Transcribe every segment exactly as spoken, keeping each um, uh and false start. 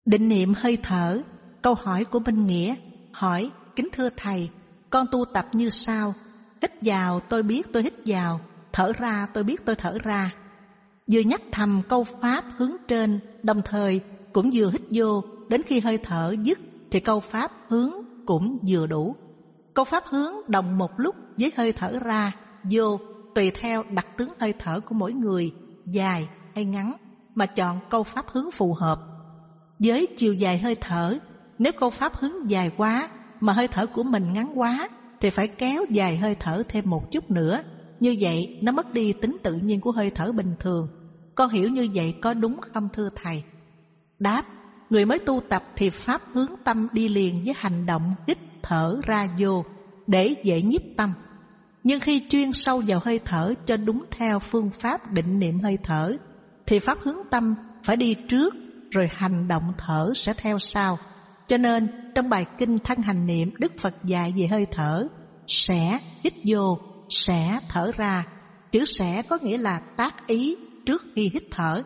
Định niệm hơi thở. Câu hỏi của Minh Nghĩa hỏi: kính thưa Thầy, con tu tập như sau: hít vào tôi biết tôi hít vào, thở ra tôi biết tôi thở ra. Vừa nhắc thầm câu pháp hướng trên, đồng thời cũng vừa hít vô, đến khi hơi thở dứt thì câu pháp hướng cũng vừa đủ. Câu pháp hướng đồng một lúc với hơi thở ra, vô, tùy theo đặc tướng hơi thở của mỗi người, dài hay ngắn, mà chọn câu pháp hướng phù hợp. Với chiều dài hơi thở, nếu câu pháp hướng dài quá mà hơi thở của mình ngắn quá thì phải kéo dài hơi thở thêm một chút nữa. Như vậy nó mất đi tính tự nhiên của hơi thở bình thường. Con hiểu như vậy có đúng không thưa Thầy? Đáp: người mới tu tập thì pháp hướng tâm đi liền với hành động hít thở ra vô để dễ nhiếp tâm. Nhưng khi chuyên sâu vào hơi thở cho đúng theo phương pháp định niệm hơi thở thì pháp hướng tâm phải đi trước, rồi hành động thở sẽ theo sau. Cho nên trong bài kinh Thân Hành Niệm, Đức Phật dạy về hơi thở: sẽ hít vô, sẽ thở ra. Chữ sẽ có nghĩa là tác ý trước khi hít thở.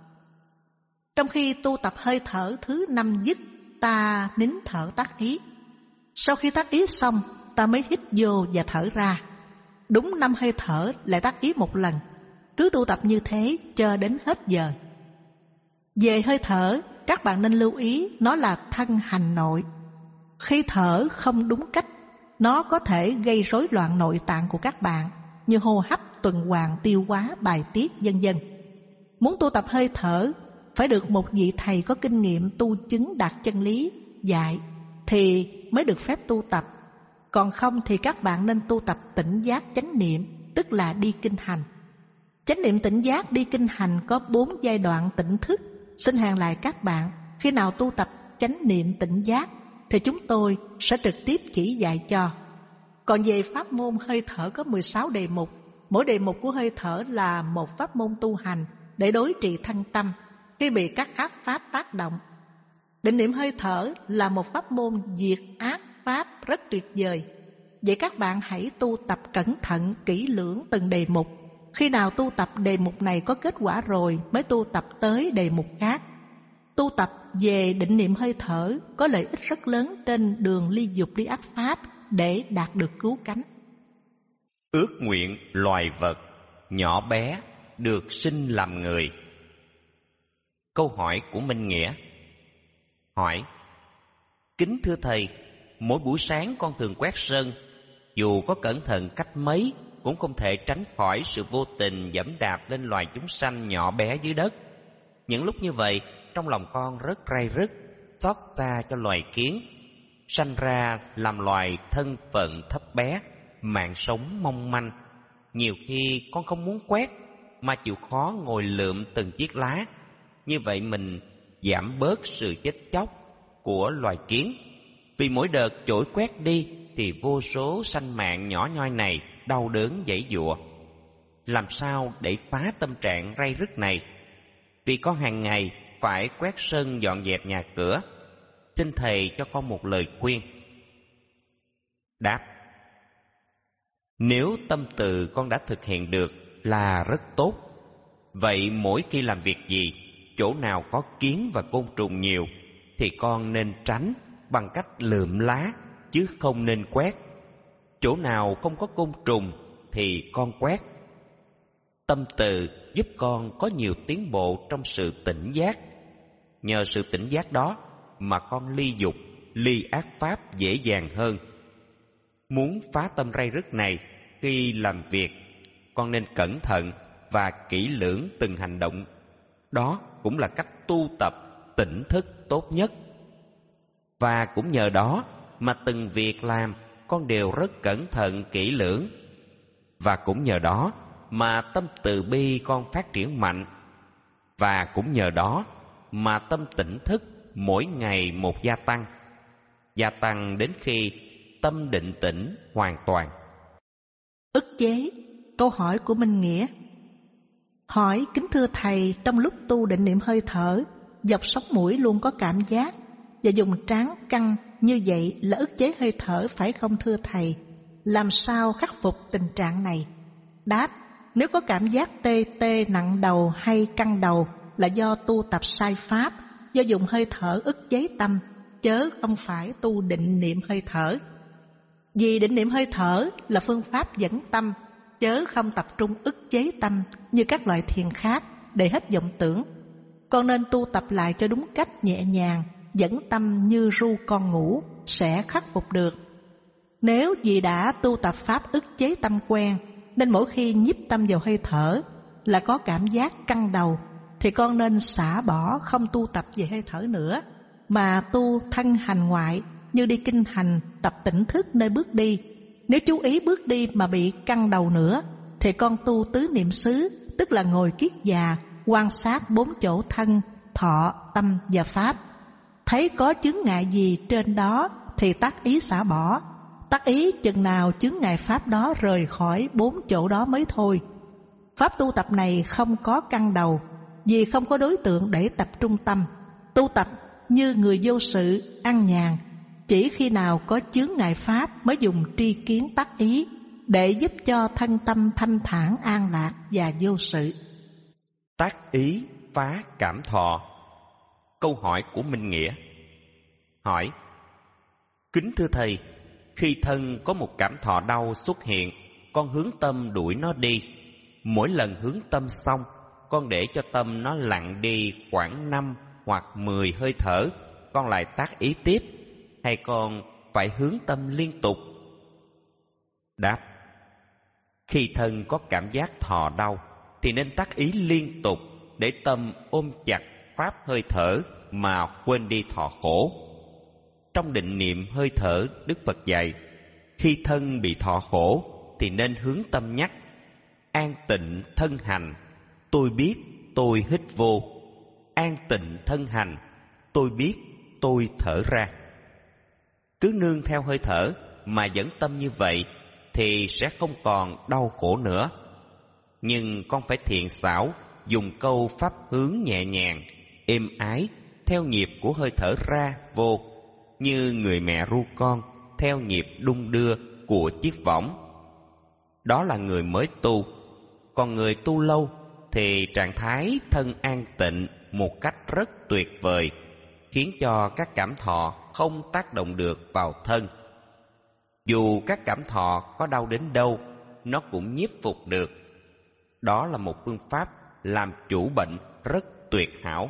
Trong khi tu tập hơi thở thứ năm dứt, ta nín thở tác ý. Sau khi tác ý xong, ta mới hít vô và thở ra. Đúng năm hơi thở lại tác ý một lần. Cứ tu tập như thế cho đến hết giờ. Về hơi thở, các bạn nên lưu ý nó là thân hành nội. Khi thở không đúng cách, nó có thể gây rối loạn nội tạng của các bạn như hô hấp, tuần hoàn, tiêu hóa, bài tiết, vân vân. Muốn tu tập hơi thở phải được một vị thầy có kinh nghiệm tu chứng đạt chân lý dạy thì mới được phép tu tập. Còn không thì các bạn nên tu tập tỉnh giác chánh niệm, tức là đi kinh hành. Chánh niệm tỉnh giác đi kinh hành có bốn giai đoạn tỉnh thức. Xin hẹn lại các bạn, khi nào tu tập chánh niệm tỉnh giác thì chúng tôi sẽ trực tiếp chỉ dạy cho. Còn về pháp môn hơi thở có mười sáu đề mục. Mỗi đề mục của hơi thở là một pháp môn tu hành để đối trị thân tâm khi bị các ác pháp tác động. Định niệm hơi thở là một pháp môn diệt ác pháp rất tuyệt vời. Vậy các bạn hãy tu tập cẩn thận, kỹ lưỡng từng đề mục. Khi nào tu tập đề mục này có kết quả rồi mới tu tập tới đề mục khác. Tu tập về định niệm hơi thở có lợi ích rất lớn trên đường ly dục ly ác pháp để đạt được cứu cánh. Ước nguyện loài vật nhỏ bé được sinh làm người. Câu hỏi của Minh Nghĩa hỏi: kính thưa Thầy, mỗi buổi sáng con thường quét sân. Dù có cẩn thận cách mấy cũng không thể tránh khỏi sự vô tình giẫm đạp lên loài chúng sanh nhỏ bé dưới đất. Những lúc như vậy, trong lòng con rất ray rứt, xót xa cho loài kiến, sanh ra làm loài thân phận thấp bé, mạng sống mong manh. Nhiều khi con không muốn quét mà chịu khó ngồi lượm từng chiếc lá. Như vậy mình giảm bớt sự chết chóc của loài kiến. Vì mỗi đợt chổi quét đi thì vô số sanh mạng nhỏ nhoi này đau đớn giãy giụa. Làm sao để phá tâm trạng ray rứt này? Vì con hàng ngày phải quét sân dọn dẹp nhà cửa. Xin Thầy cho con một lời khuyên. Đáp: nếu tâm từ con đã thực hiện được là rất tốt. Vậy mỗi khi làm việc gì, chỗ nào có kiến và côn trùng nhiều thì con nên tránh bằng cách lượm lá, chứ không nên quét. Chỗ nào không có côn trùng thì con quét. Tâm từ giúp con có nhiều tiến bộ trong sự tỉnh giác. Nhờ sự tỉnh giác đó mà con ly dục, ly ác pháp dễ dàng hơn. Muốn phá tâm ray rứt này, khi làm việc con nên cẩn thận và kỹ lưỡng từng hành động. Đó cũng là cách tu tập tỉnh thức tốt nhất. Và cũng nhờ đó mà từng việc làm con đều rất cẩn thận kỹ lưỡng. Và cũng nhờ đó mà tâm từ bi con phát triển mạnh. Và cũng nhờ đó mà tâm tỉnh thức mỗi ngày một gia tăng. Gia tăng đến khi tâm định tĩnh hoàn toàn. Ức chế. Câu hỏi của Minh Nghĩa hỏi: kính thưa Thầy, trong lúc tu định niệm hơi thở, dọc sống mũi luôn có cảm giác và dùng trán căng, như vậy là ức chế hơi thở phải không thưa Thầy? Làm sao khắc phục tình trạng này? Đáp: nếu có cảm giác tê tê nặng đầu hay căng đầu là do tu tập sai pháp, do dùng hơi thở ức chế tâm, chớ không phải tu định niệm hơi thở. Vì định niệm hơi thở là phương pháp dẫn tâm, chớ không tập trung ức chế tâm như các loại thiền khác để hết vọng tưởng. Con nên tu tập lại cho đúng cách nhẹ nhàng, dẫn tâm như ru con ngủ, sẽ khắc phục được. Nếu vì đã tu tập pháp ức chế tâm quen, nên mỗi khi nhiếp tâm vào hơi thở là có cảm giác căng đầu, thì con nên xả bỏ không tu tập về hơi thở nữa, mà tu thân hành ngoại như đi kinh hành, tập tỉnh thức nơi bước đi. Nếu chú ý bước đi mà bị căng đầu nữa, thì con tu tứ niệm xứ, tức là ngồi kiết già, quan sát bốn chỗ thân, thọ, tâm và pháp. Thấy có chướng ngại gì trên đó thì tác ý xả bỏ. Tác ý chừng nào chướng ngại pháp đó rời khỏi bốn chỗ đó mới thôi. Pháp tu tập này không có căng đầu, vì không có đối tượng để tập trung tâm. Tu tập như người vô sự, an nhàn, chỉ khi nào có chướng ngại pháp mới dùng tri kiến tác ý để giúp cho thân tâm thanh thản an lạc và vô sự. Tác ý phá cảm thọ. Câu hỏi của Minh Nghĩa. Hỏi: Kính thưa Thầy, khi thân có một cảm thọ đau xuất hiện, con hướng tâm đuổi nó đi. Mỗi lần hướng tâm xong, con để cho tâm nó lặng đi khoảng năm hoặc mười hơi thở, con lại tác ý tiếp, hay con phải hướng tâm liên tục? Đáp: Khi thân có cảm giác thọ đau thì nên tác ý liên tục để tâm ôm chặt pháp hơi thở mà quên đi thọ khổ. Trong định niệm hơi thở, Đức Phật dạy, khi thân bị thọ khổ thì nên hướng tâm nhắc: An tịnh thân hành, tôi biết tôi hít vô. An tịnh thân hành, tôi biết tôi thở ra. Cứ nương theo hơi thở mà dẫn tâm như vậy thì sẽ không còn đau khổ nữa. Nhưng con phải thiện xảo, dùng câu pháp hướng nhẹ nhàng, êm ái, theo nhịp của hơi thở ra vô, như người mẹ ru con theo nhịp đung đưa của chiếc võng. Đó là người mới tu. Còn người tu lâu thì trạng thái thân an tịnh một cách rất tuyệt vời, khiến cho các cảm thọ không tác động được vào thân. Dù các cảm thọ có đau đến đâu, nó cũng nhiếp phục được. Đó là một phương pháp làm chủ bệnh rất tuyệt hảo.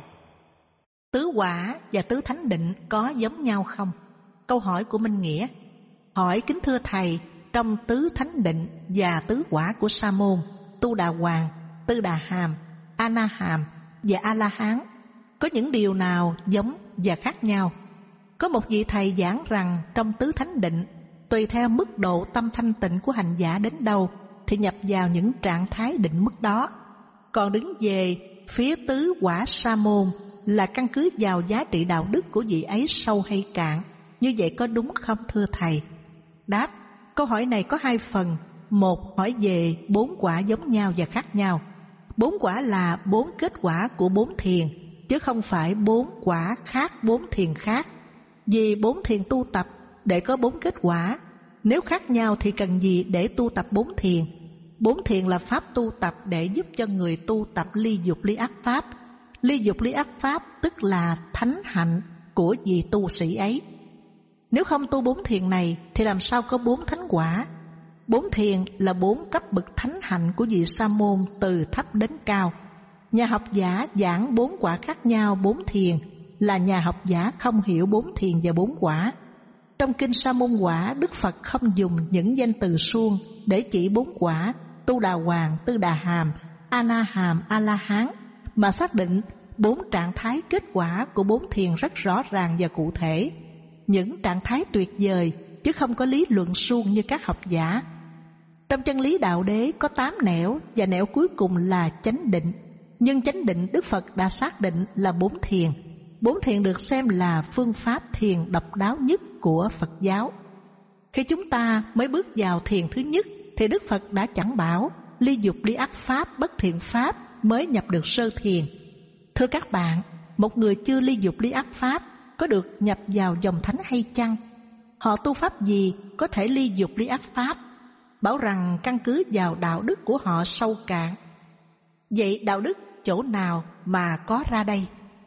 Tứ quả và tứ thánh định có giống nhau không? Câu hỏi của Minh Nghĩa. Hỏi: Kính thưa Thầy, trong tứ thánh định và tứ quả của Sa môn, Tu Đà Hoàng, Tư Đà Hàm, A Na Hàm và A La Hán, có những điều nào giống và khác nhau? Có một vị thầy giảng rằng trong tứ thánh định, tùy theo mức độ tâm thanh tịnh của hành giả đến đâu thì nhập vào những trạng thái định mức đó. Còn đứng về phía tứ quả Sa môn là căn cứ vào giá trị đạo đức của vị ấy sâu hay cạn. Như vậy có đúng không thưa Thầy? Đáp: Câu hỏi này có hai phần. Một, hỏi về bốn quả giống nhau và khác nhau. Bốn quả là bốn kết quả của bốn thiền, chứ không phải bốn quả khác bốn thiền khác. Vì bốn thiền tu tập để có bốn kết quả. Nếu khác nhau thì cần gì để tu tập bốn thiền? Bốn thiền là pháp tu tập để giúp cho người tu tập ly dục ly ác pháp. Ly dục ly ác pháp tức là thánh hạnh của vị tu sĩ ấy. Nếu không tu bốn thiền này thì làm sao có bốn thánh quả? Bốn thiền là bốn cấp bậc thánh hạnh của vị sa môn từ thấp đến cao. Nhà học giả giảng bốn quả khác nhau bốn thiền là nhà học giả không hiểu bốn thiền và bốn quả. Trong kinh Sa môn quả, Đức Phật không dùng những danh từ suông để chỉ bốn quả Tu Đà Hoàng, Tư Đà Hàm, A Na Hàm, A La Hán, mà xác định bốn trạng thái kết quả của bốn thiền rất rõ ràng và cụ thể. Những trạng thái tuyệt vời chứ không có lý luận suông như các học giả. Trong chân lý đạo đế có tám nẻo và nẻo cuối cùng là chánh định. Nhưng chánh định Đức Phật đã xác định là bốn thiền. Bốn thiền được xem là phương pháp thiền độc đáo nhất của Phật giáo. Khi chúng ta mới bước vào thiền thứ nhất thì Đức Phật đã chẳng bảo ly dục ly ác pháp bất thiện pháp mới nhập được sơ thiền. Thưa các bạn, một người chưa ly dục ly ác pháp có được nhập vào dòng thánh hay chăng? Họ tu pháp gì có thể ly dục ly ác pháp? Bảo rằng căn cứ vào đạo đức của họ sâu cạn. Vậy đạo đức chỗ nào mà có ra đây?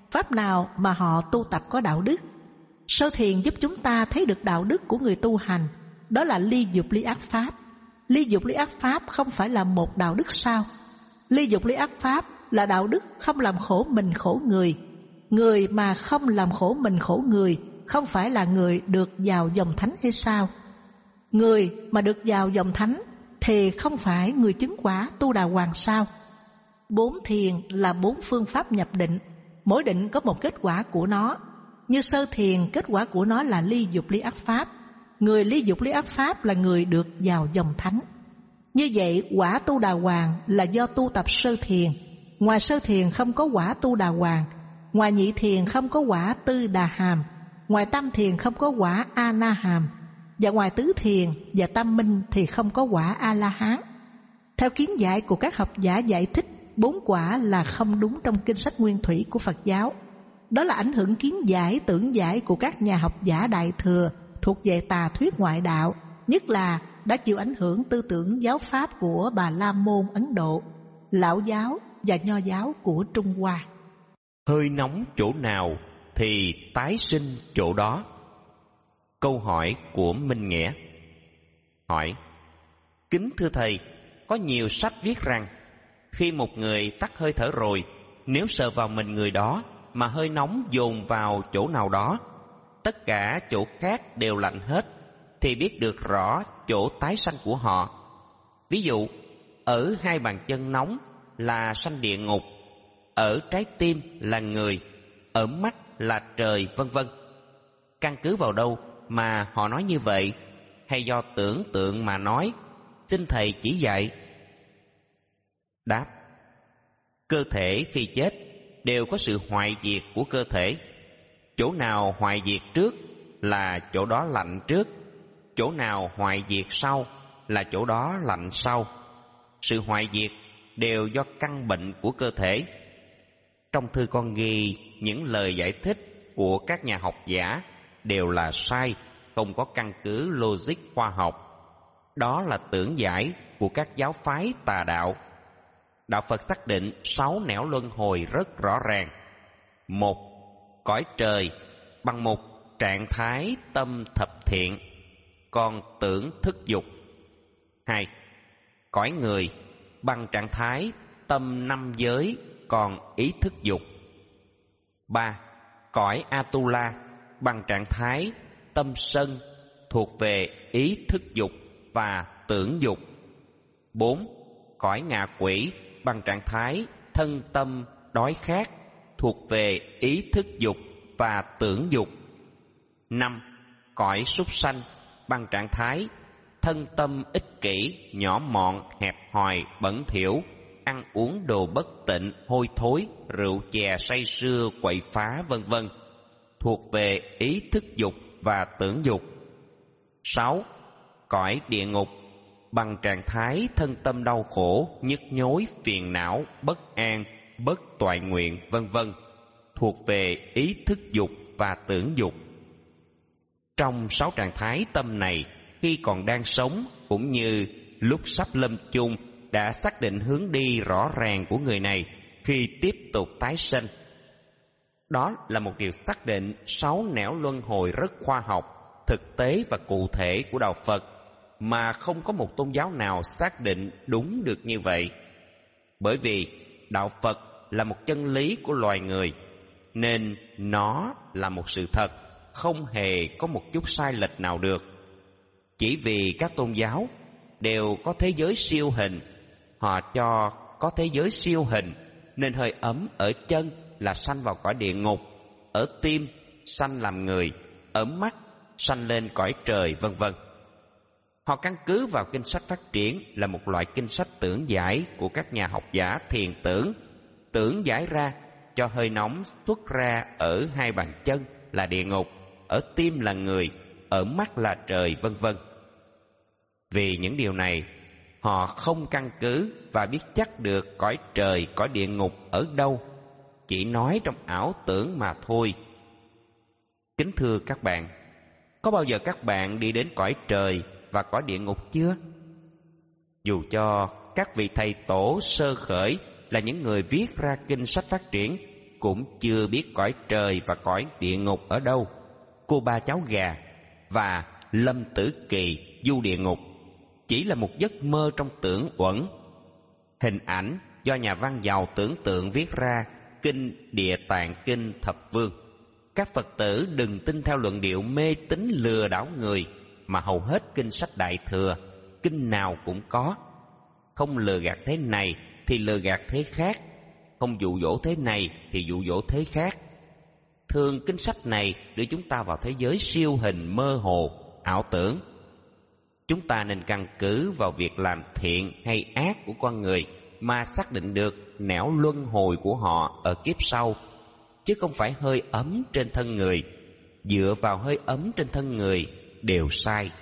pháp nào mà họ tu tập có đạo đức. Sơ thiền giúp chúng ta thấy được đạo đức của người tu hành, đó là ly dục ly ác pháp. Ly dục ly ác pháp không phải là một đạo đức sao? Ly dục ly ác pháp là đạo đức không làm khổ mình khổ người. Người mà không làm khổ mình khổ người không phải là người được vào dòng thánh hay sao? Người mà được vào dòng thánh thì không phải người chứng quả tu đà hoàng sao? Bốn thiền là bốn phương pháp nhập định, mỗi định có một kết quả của nó. Như sơ thiền, kết quả của nó là ly dục ly ác pháp. Người ly dục ly ác pháp là người được vào dòng thánh. Như vậy quả tu đà hoàng là do tu tập sơ thiền. Ngoài sơ thiền không có quả tu đà hoàng. Ngoài nhị thiền không có quả tư đà hàm. Ngoài tam thiền không có quả a na hàm. Và ngoài tứ thiền và tam minh thì không có quả a la hán. Theo kiến giải của các học giả giải thích, bốn quả là không đúng trong kinh sách nguyên thủy của Phật giáo. Đó là ảnh hưởng kiến giải, tưởng giải của các nhà học giả Đại Thừa thuộc về tà thuyết ngoại đạo, nhất là đã chịu ảnh hưởng tư tưởng giáo pháp của Bà La Môn Ấn Độ, Lão giáo và Nho giáo của Trung Hoa. Hơi nóng chỗ nào thì tái sinh chỗ đó. Câu hỏi của Minh Nghĩa. Hỏi: kính thưa thầy, có nhiều sách viết rằng khi một người tắt hơi thở rồi, nếu sờ vào mình người đó mà hơi nóng dồn vào chỗ nào đó, tất cả chỗ khác đều lạnh hết, thì biết được rõ chỗ tái sanh của họ. Ví dụ, ở hai bàn chân nóng là sanh địa ngục, ở trái tim là người, ở mắt là trời, vân vân. Căn cứ vào đâu mà họ nói như vậy, hay do tưởng tượng mà nói? Xin thầy chỉ dạy. Đáp: cơ thể khi chết đều có sự hoại diệt của cơ thể. Chỗ nào hoại diệt trước là chỗ đó lạnh trước, chỗ nào hoại diệt sau là chỗ đó lạnh sau. Sự hoại diệt đều do căn bệnh của cơ thể. Trong thư con ghi những lời giải thích của các nhà học giả đều là sai, không có căn cứ logic khoa học. Đó là tưởng giải của các giáo phái tà đạo. Đạo Phật xác định sáu nẻo luân hồi rất rõ ràng. Một, cõi trời bằng một trạng thái tâm thập thiện, còn tưởng thức dục. Hai, cõi người bằng trạng thái tâm năm giới, còn ý thức dục. Ba, cõi Atula bằng trạng thái tâm sân, thuộc về ý thức dục và tưởng dục. Bốn, cõi ngạ quỷ bằng trạng thái thân tâm đói khát, thuộc về ý thức dục và tưởng dục. Năm, cõi súc sanh bằng trạng thái thân tâm ích kỷ, nhỏ mọn, hẹp hòi, bẩn thỉu, ăn uống đồ bất tịnh, hôi thối, rượu chè say sưa, quậy phá, vân vân, thuộc về ý thức dục và tưởng dục. Sáu, cõi địa ngục bằng trạng thái thân tâm đau khổ, nhức nhối, phiền não, bất an, bất toại nguyện, vân vân, thuộc về ý thức dục và tưởng dục. Trong sáu trạng thái tâm này, khi còn đang sống cũng như lúc sắp lâm chung, đã xác định hướng đi rõ ràng của người này khi tiếp tục tái sinh. Đó là một điều xác định sáu nẻo luân hồi rất khoa học, thực tế và cụ thể của đạo Phật, mà không có một tôn giáo nào xác định đúng được như vậy. Bởi vì đạo Phật là một chân lý của loài người, nên nó là một sự thật, không hề có một chút sai lệch nào được. Chỉ vì các tôn giáo đều có thế giới siêu hình, họ cho có thế giới siêu hình, nên hơi ấm ở chân là sanh vào cõi địa ngục, ở tim sanh làm người, ở mắt sanh lên cõi trời, vân vân. Họ căn cứ vào kinh sách phát triển là một loại kinh sách tưởng giải của các nhà học giả thiền tưởng, tưởng giải ra cho hơi nóng xuất ra ở hai bàn chân là địa ngục, ở tim là người, ở mắt là trời, vân vân. Vì những điều này, họ không căn cứ và biết chắc được cõi trời, cõi địa ngục ở đâu, chỉ nói trong ảo tưởng mà thôi. Kính thưa các bạn, có bao giờ các bạn đi đến cõi trời và cõi địa ngục chưa? Dù cho các vị thầy tổ sơ khởi là những người viết ra kinh sách phát triển, cũng chưa biết cõi trời và cõi địa ngục ở đâu. Cô ba cháu gà và Lâm Tử Kỳ du địa ngục chỉ là một giấc mơ trong tưởng uẩn. Hình ảnh do nhà văn giàu tưởng tượng viết ra kinh Địa Tạng Kinh Thập Vương. Các Phật tử đừng tin theo luận điệu mê tín lừa đảo người mà hầu hết kinh sách Đại Thừa, kinh nào cũng có. Không lừa gạt thế này thì lừa gạt thế khác, không dụ dỗ thế này thì dụ dỗ thế khác. Thường kinh sách này đưa chúng ta vào thế giới siêu hình mơ hồ, ảo tưởng. Chúng ta nên căn cứ vào việc làm thiện hay ác của con người mà xác định được nẻo luân hồi của họ ở kiếp sau, chứ không phải hơi ấm trên thân người. Dựa vào hơi ấm trên thân người đều sai.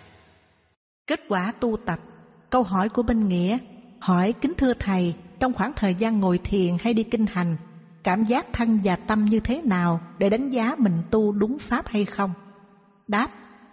Kết quả tu tập. Câu hỏi của Minh Nghĩa hỏi: kính thưa Thầy, trong khoảng thời gian ngồi thiền hay đi kinh hành, cảm giác thân và tâm như thế nào để đánh giá mình tu đúng pháp hay không? Đáp: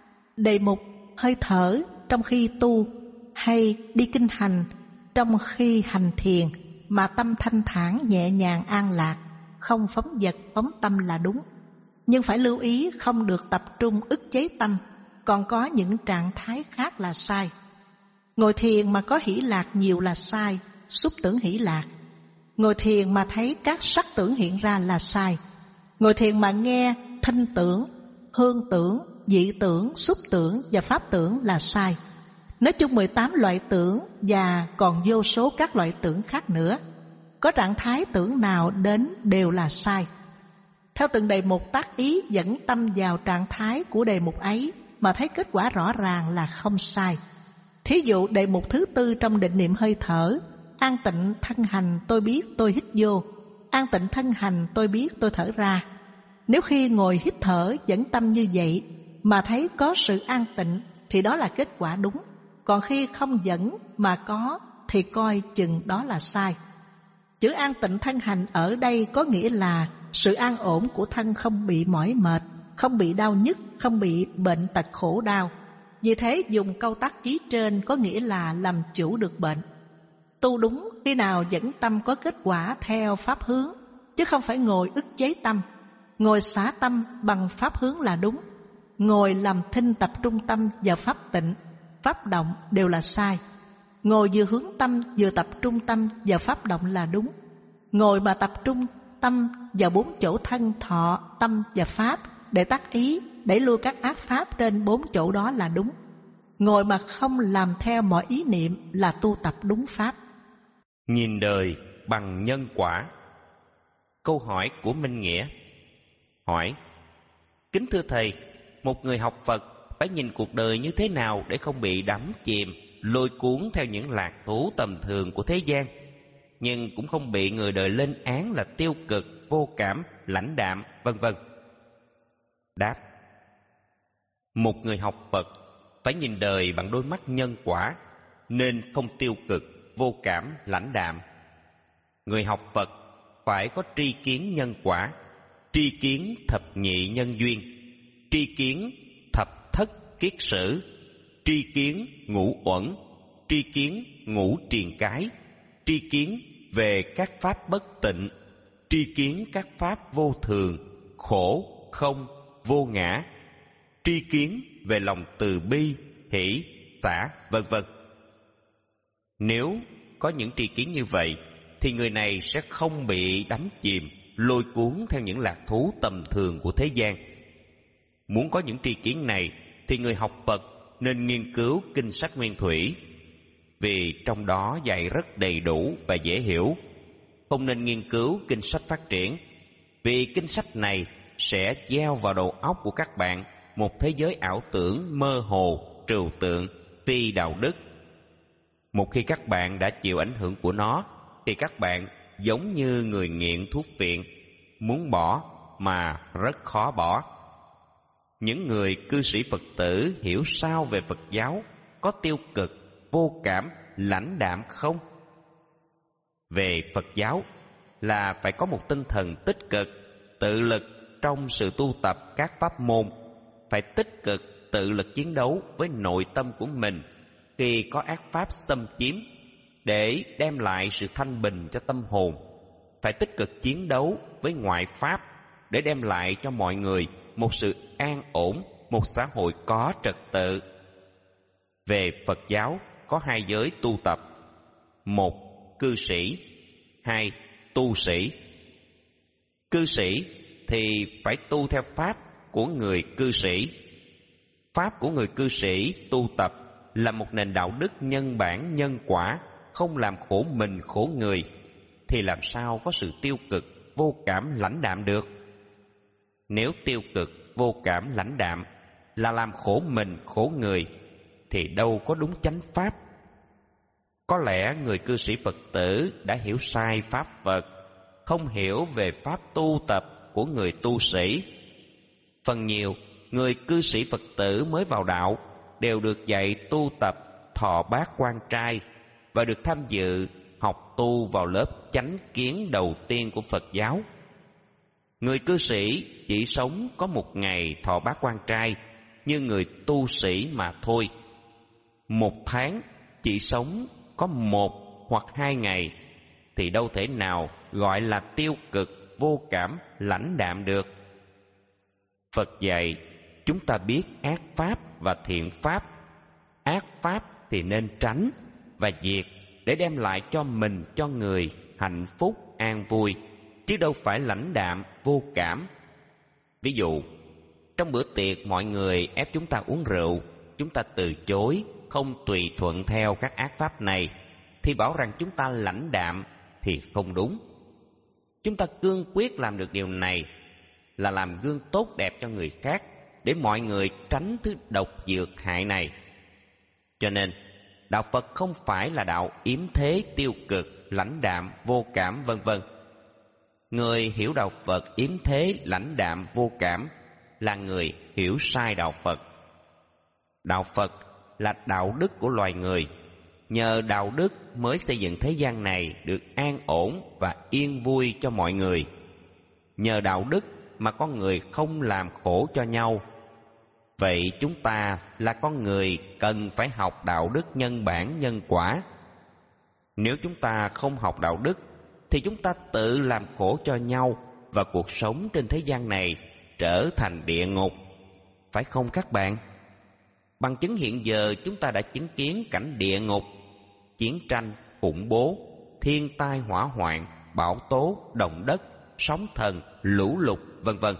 đề mục hơi thở trong khi tu hay đi kinh hành trong khi hành thiền mà tâm thanh thản nhẹ nhàng an lạc, không phóng dật phóng tâm là đúng. Nhưng phải lưu ý không được tập trung ức chế tâm, còn có những trạng thái khác là sai. Ngồi thiền mà có hỷ lạc nhiều là sai, xúc tưởng hỷ lạc. Ngồi thiền mà thấy các sắc tưởng hiện ra là sai. Ngồi thiền mà nghe thanh tưởng, hương tưởng, dị tưởng, xúc tưởng và pháp tưởng là sai. Nói chung mười tám loại tưởng và còn vô số các loại tưởng khác nữa. Có trạng thái tưởng nào đến đều là sai. Theo từng đề mục tác ý dẫn tâm vào trạng thái của đề mục ấy mà thấy kết quả rõ ràng là không sai. Thí dụ đề mục thứ tư trong định niệm hơi thở: an tịnh thân hành tôi biết tôi hít vô, an tịnh thân hành tôi biết tôi thở ra. Nếu khi ngồi hít thở dẫn tâm như vậy mà thấy có sự an tịnh thì đó là kết quả đúng. Còn khi không dẫn mà có thì coi chừng đó là sai. Chữ an tịnh thân hành ở đây có nghĩa là sự an ổn của thân không bị mỏi mệt, không bị đau nhức, không bị bệnh tật khổ đau. Vì thế dùng câu tác ý trên có nghĩa là làm chủ được bệnh. Tu đúng khi nào dẫn tâm có kết quả theo pháp hướng, chứ không phải ngồi ức chế tâm. Ngồi xả tâm bằng pháp hướng là đúng. Ngồi làm thinh tập trung tâm vào pháp tịnh, pháp động đều là sai. Ngồi vừa hướng tâm vừa tập trung tâm vào pháp động là đúng. Ngồi mà tập trung tâm vào bốn chỗ thân, thọ, tâm và pháp để tác ý, đẩy lui các ác pháp trên bốn chỗ đó là đúng. Ngồi mà không làm theo mọi ý niệm là tu tập đúng pháp. Nhìn đời bằng nhân quả. Câu hỏi của Minh Nghĩa hỏi: kính thưa Thầy, một người học Phật phải nhìn cuộc đời như thế nào để không bị đắm chìm, lôi cuốn theo những lạc thú tầm thường của thế gian, nhưng cũng không bị người đời lên án là tiêu cực, vô cảm, lãnh đạm, vân vân? Đáp: một người học Phật phải nhìn đời bằng đôi mắt nhân quả, nên không tiêu cực, vô cảm, lãnh đạm. Người học Phật phải có tri kiến nhân quả, tri kiến thập nhị nhân duyên, tri kiến thập thất kiết sử, tri kiến ngũ uẩn, tri kiến ngũ triền cái, tri kiến về các pháp bất tịnh, tri kiến các pháp vô thường, khổ, không, vô ngã, tri kiến về lòng từ bi, hỷ, xả, vân vân. Nếu có những tri kiến như vậy thì người này sẽ không bị đắm chìm, lôi cuốn theo những lạc thú tầm thường của thế gian. Muốn có những tri kiến này thì người học Phật nên nghiên cứu kinh sách Nguyên Thủy, vì trong đó dạy rất đầy đủ và dễ hiểu. Không nên nghiên cứu kinh sách phát triển, vì kinh sách này sẽ gieo vào đầu óc của các bạn một thế giới ảo tưởng mơ hồ, trừu tượng, phi đạo đức. Một khi các bạn đã chịu ảnh hưởng của nó thì các bạn giống như người nghiện thuốc phiện, muốn bỏ mà rất khó bỏ. Những người cư sĩ Phật tử hiểu sao về Phật giáo, có tiêu cực, vô cảm, lãnh đạm không? Về Phật giáo là phải có một tinh thần tích cực, tự lực trong sự tu tập các pháp môn, phải tích cực tự lực chiến đấu với nội tâm của mình khi có ác pháp xâm chiếm, để đem lại sự thanh bình cho tâm hồn. phải tích cực chiến đấu với ngoại pháp để đem lại cho mọi người một sự an ổn, một xã hội có trật tự. Về Phật giáo có hai giới tu tập: một, cư sĩ; hai, tu sĩ. Cư sĩ thì phải tu theo pháp của người cư sĩ. Pháp của người cư sĩ tu tập là một nền đạo đức nhân bản nhân quả, không làm khổ mình khổ người, thì làm sao có sự tiêu cực vô cảm lãnh đạm được? Nếu tiêu cực vô cảm lãnh đạm là làm khổ mình khổ người, thì đâu có đúng chánh pháp. Có lẽ người cư sĩ Phật tử đã hiểu sai pháp Phật, không hiểu về pháp tu tập của người tu sĩ. Phần nhiều người cư sĩ Phật tử mới vào đạo đều được dạy tu tập thọ bát quan trai và được tham dự học tu vào lớp chánh kiến đầu tiên của Phật giáo. Người cư sĩ chỉ sống có một ngày thọ bát quan trai như người tu sĩ mà thôi. Một tháng chỉ sống có một hoặc hai ngày thì đâu thể nào gọi là tiêu cực vô cảm lãnh đạm được. Phật dạy chúng ta biết ác pháp và thiện pháp. Ác pháp thì nên tránh và diệt để đem lại cho mình, cho người hạnh phúc an vui, chứ đâu phải lãnh đạm vô cảm. Ví dụ, trong bữa tiệc mọi người ép chúng ta uống rượu, chúng ta từ chối, không tùy thuận theo các ác pháp này, thì bảo rằng chúng ta lãnh đạm thì không đúng. Chúng ta cương quyết làm được điều này là làm gương tốt đẹp cho người khác, để mọi người tránh thứ độc dược hại này. Cho nên, đạo Phật không phải là đạo yếm thế, tiêu cực, lãnh đạm, vô cảm, vân vân. Người hiểu đạo Phật yếm thế, lãnh đạm, vô cảm là người hiểu sai đạo Phật. Đạo Phật là đạo đức của loài người. Nhờ đạo đức mới xây dựng thế gian này được an ổn và yên vui cho mọi người. Nhờ đạo đức mà con người không làm khổ cho nhau. Vậy chúng ta là con người cần phải học đạo đức nhân bản nhân quả. Nếu chúng ta không học đạo đức thì chúng ta tự làm khổ cho nhau, và cuộc sống trên thế gian này trở thành địa ngục. Phải không các bạn? Bằng chứng hiện giờ chúng ta đã chứng kiến cảnh địa ngục, chiến tranh, khủng bố, thiên tai hỏa hoạn, bão tố, động đất, sóng thần, lũ lụt, vân vân.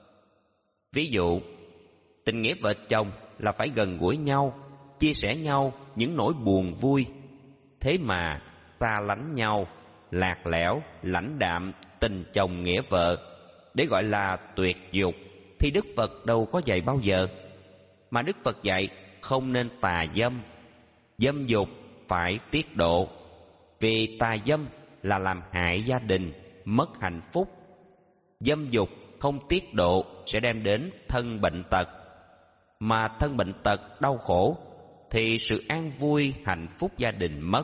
Ví dụ, tình nghĩa vợ chồng là phải gần gũi nhau, chia sẻ nhau những nỗi buồn vui. Thế mà xa lánh nhau, lạc lẽo, lãnh đạm tình chồng nghĩa vợ để gọi là tuyệt dục, thì Đức Phật đâu có dạy bao giờ. Mà Đức Phật dạy không nên tà dâm. Dâm dục phải tiết độ, vì tà dâm là làm hại gia đình, mất hạnh phúc. Dâm dục không tiết độ sẽ đem đến thân bệnh tật, mà thân bệnh tật đau khổ thì sự an vui hạnh phúc gia đình mất.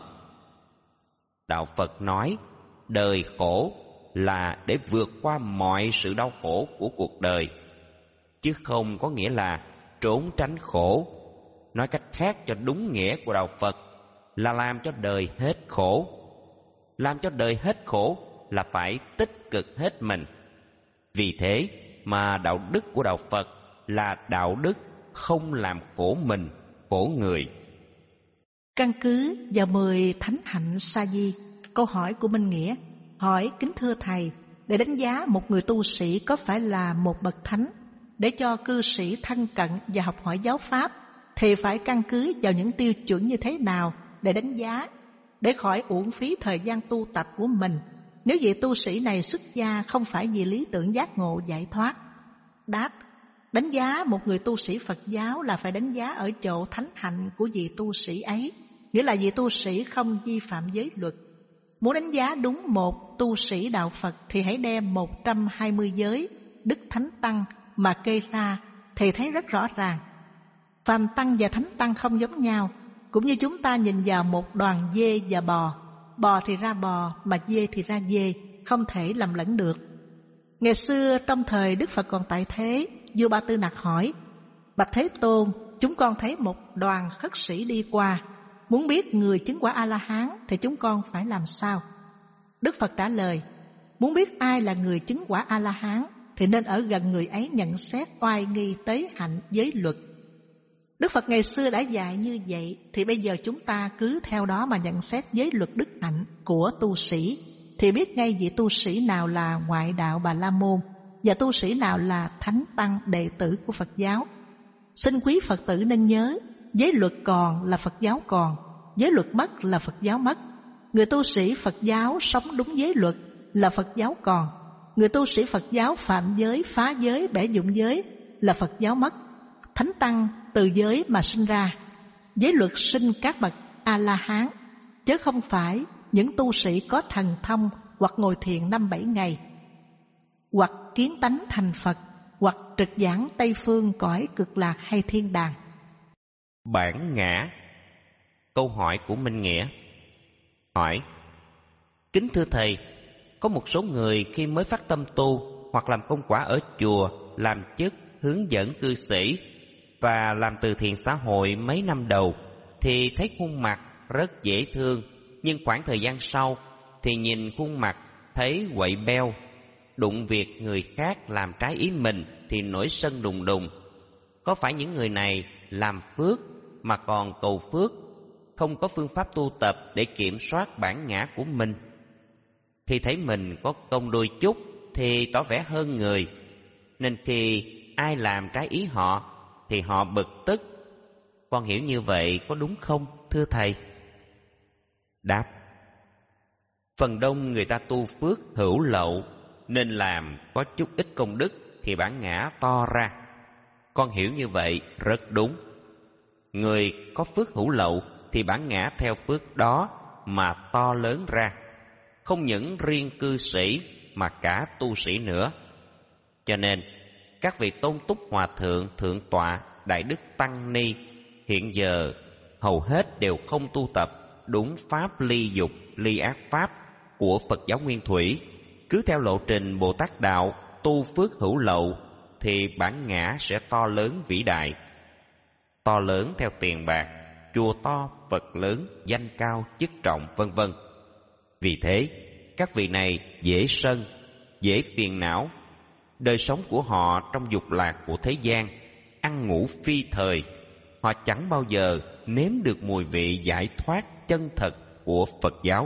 Đạo Phật nói đời khổ là để vượt qua mọi sự đau khổ của cuộc đời, chứ không có nghĩa là trốn tránh khổ. Nói cách khác cho đúng nghĩa của đạo Phật là làm cho đời hết khổ. Làm cho đời hết khổ là phải tích cực hết mình. Vì thế mà đạo đức của đạo Phật là đạo đức không làm khổ mình, khổ người. Căn cứ vào mười thánh hạnh sa di, câu hỏi của Minh Nghĩa hỏi: kính thưa thầy, để đánh giá một người tu sĩ có phải là một bậc thánh, để cho cư sĩ thân cận và học hỏi giáo pháp, thì phải căn cứ vào những tiêu chuẩn như thế nào để đánh giá, để khỏi uổng phí thời gian tu tập của mình, nếu vị tu sĩ này xuất gia không phải vì lý tưởng giác ngộ giải thoát? Đáp: đánh giá một người tu sĩ Phật giáo là phải đánh giá ở chỗ thánh hạnh của vị tu sĩ ấy, nghĩa là vị tu sĩ không vi phạm giới luật. Muốn đánh giá đúng một tu sĩ đạo Phật thì hãy đem một trăm hai mươi giới Đức Thánh Tăng mà kê ra thì thấy rất rõ ràng. Phàm Tăng và Thánh Tăng không giống nhau, cũng như chúng ta nhìn vào một đoàn dê và bò. Bò thì ra bò, mà dê thì ra dê, không thể làm lẫn được. Ngày xưa trong thời Đức Phật còn tại thế, vua Ba Tư Nặc hỏi: bạch Thế Tôn, chúng con thấy một đoàn khất sĩ đi qua, muốn biết người chứng quả A-la-hán thì chúng con phải làm sao? Đức Phật trả lời: Muốn biết ai là người chứng quả A-la-hán thì nên ở gần người ấy nhận xét oai nghi tế hạnh giới luật. Đức Phật ngày xưa đã dạy như vậy, thì bây giờ chúng ta cứ theo đó mà nhận xét giới luật đức hạnh của tu sĩ, thì biết ngay vị tu sĩ nào là ngoại đạo Bà La Môn và tu sĩ nào là thánh tăng đệ tử của Phật giáo. Xin quý Phật tử nên nhớ, giới luật còn là Phật giáo còn, giới luật mất là Phật giáo mất. Người tu sĩ Phật giáo sống đúng giới luật là Phật giáo còn, người tu sĩ Phật giáo phạm giới, phá giới, bẻ dụng giới là Phật giáo mất. Thánh tăng từ giới mà sinh ra, giới luật sinh các bậc A-la-hán, chứ không phải những tu sĩ có thần thông hoặc ngồi thiền năm bảy ngày, hoặc kiến tánh thành Phật, hoặc trực giảng Tây Phương cõi cực lạc hay thiên đàng. Bản ngã. Câu hỏi của Minh Nghĩa. Hỏi: kính thưa thầy, có một số người khi mới phát tâm tu hoặc làm công quả ở chùa, làm chức hướng dẫn cư sĩ và làm từ thiện xã hội mấy năm đầu thì thấy khuôn mặt rất dễ thương, nhưng khoảng thời gian sau thì nhìn khuôn mặt thấy quậy beo, đụng việc người khác làm trái ý mình thì nổi sân đùng đùng. Có phải những người này làm phước mà còn cầu phước, không có phương pháp tu tập để kiểm soát bản ngã của mình? Khi thấy mình có công đôi chút thì tỏ vẻ hơn người, nên khi ai làm trái ý họ thì họ bực tức. Con hiểu như vậy có đúng không, thưa thầy? Đáp: phần đông người ta tu phước hữu lậu, nên làm có chút ít công đức thì bản ngã to ra. Con hiểu như vậy rất đúng. Người có phước hữu lậu thì bản ngã theo phước đó mà to lớn ra, không những riêng cư sĩ mà cả tu sĩ nữa. Cho nên các vị tôn túc hòa thượng, thượng tọa, đại đức tăng ni hiện giờ hầu hết đều không tu tập đúng pháp ly dục, ly ác pháp của Phật giáo Nguyên Thủy. Cứ theo lộ trình Bồ Tát đạo tu phước hữu lậu thì bản ngã sẽ to lớn vĩ đại. To lớn theo tiền bạc, chùa to, Phật lớn, danh cao, chức trọng, vân vân. Vì thế, các vị này dễ sân, dễ phiền não. Đời sống của họ trong dục lạc của thế gian, ăn ngủ phi thời. Họ chẳng bao giờ nếm được mùi vị giải thoát chân thật của Phật giáo.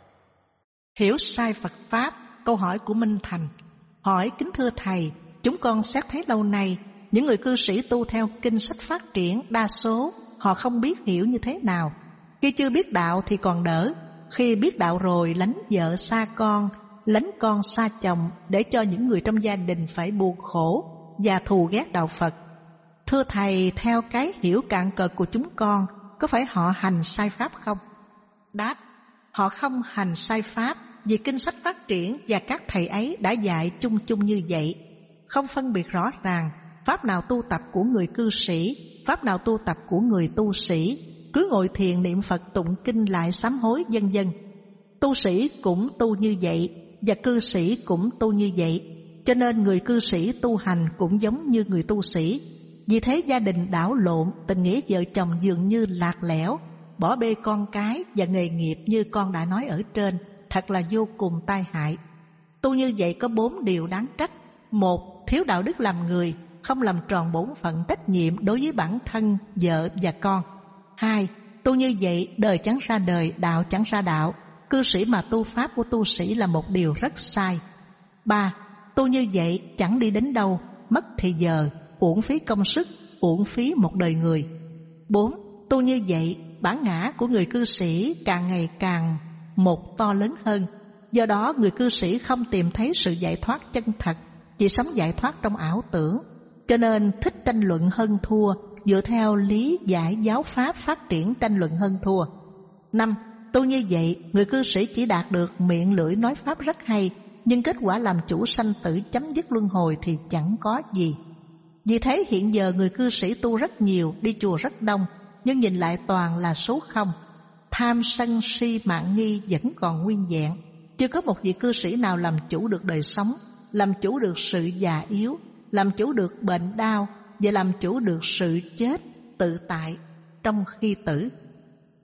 Hiểu sai Phật Pháp. Câu hỏi của Minh Thành. Hỏi: kính thưa thầy, chúng con xét thấy lâu nay những người cư sĩ tu theo kinh sách phát triển, đa số họ không biết hiểu như thế nào. Khi chưa biết đạo thì còn đỡ, khi biết đạo rồi lánh vợ xa con, lánh con xa chồng, để cho những người trong gia đình phải buồn khổ và thù ghét đạo Phật. Thưa thầy, theo cái hiểu cạn cợt của chúng con, có phải họ hành sai pháp không? Đáp: họ không hành sai pháp, vì kinh sách phát triển và các thầy ấy đã dạy chung chung như vậy, không phân biệt rõ ràng pháp nào tu tập của người cư sĩ, pháp nào tu tập của người tu sĩ. Cứ ngồi thiền niệm Phật, tụng kinh lại sám hối vân vân. Tu sĩ cũng tu như vậy và cư sĩ cũng tu như vậy, cho nên người cư sĩ tu hành cũng giống như người tu sĩ. Vì thế gia đình đảo lộn, tình nghĩa vợ chồng dường như lạc lẽo, bỏ bê con cái và nghề nghiệp như con đã nói ở trên, thật là vô cùng tai hại. Tu như vậy có bốn điều đáng trách. Một, thiếu đạo đức làm người, không làm tròn bổn phận trách nhiệm đối với bản thân, vợ và con. Hai, tu như vậy đời chẳng ra đời, đạo chẳng ra đạo. Cư sĩ mà tu pháp của tu sĩ là một điều rất sai. Ba, tu như vậy chẳng đi đến đâu, mất thì giờ, uổng phí công sức, uổng phí một đời người. Bốn, tu như vậy bản ngã của người cư sĩ càng ngày càng một to lớn hơn. Do đó người cư sĩ không tìm thấy sự giải thoát chân thật, chỉ sống giải thoát trong ảo tưởng, cho nên thích tranh luận hơn thua, dựa theo lý giải giáo pháp phát triển tranh luận hơn thua. Năm, tu như vậy người cư sĩ chỉ đạt được miệng lưỡi nói pháp rất hay, nhưng kết quả làm chủ sanh tử chấm dứt luân hồi thì chẳng có gì. Vì thế hiện giờ người cư sĩ tu rất nhiều, đi chùa rất đông, nhưng nhìn lại toàn là số không. Tham sân si mạn nghi vẫn còn nguyên vẹn. Chưa có một vị cư sĩ nào làm chủ được đời sống, làm chủ được sự già yếu, làm chủ được bệnh đau và làm chủ được sự chết tự tại trong khi tử.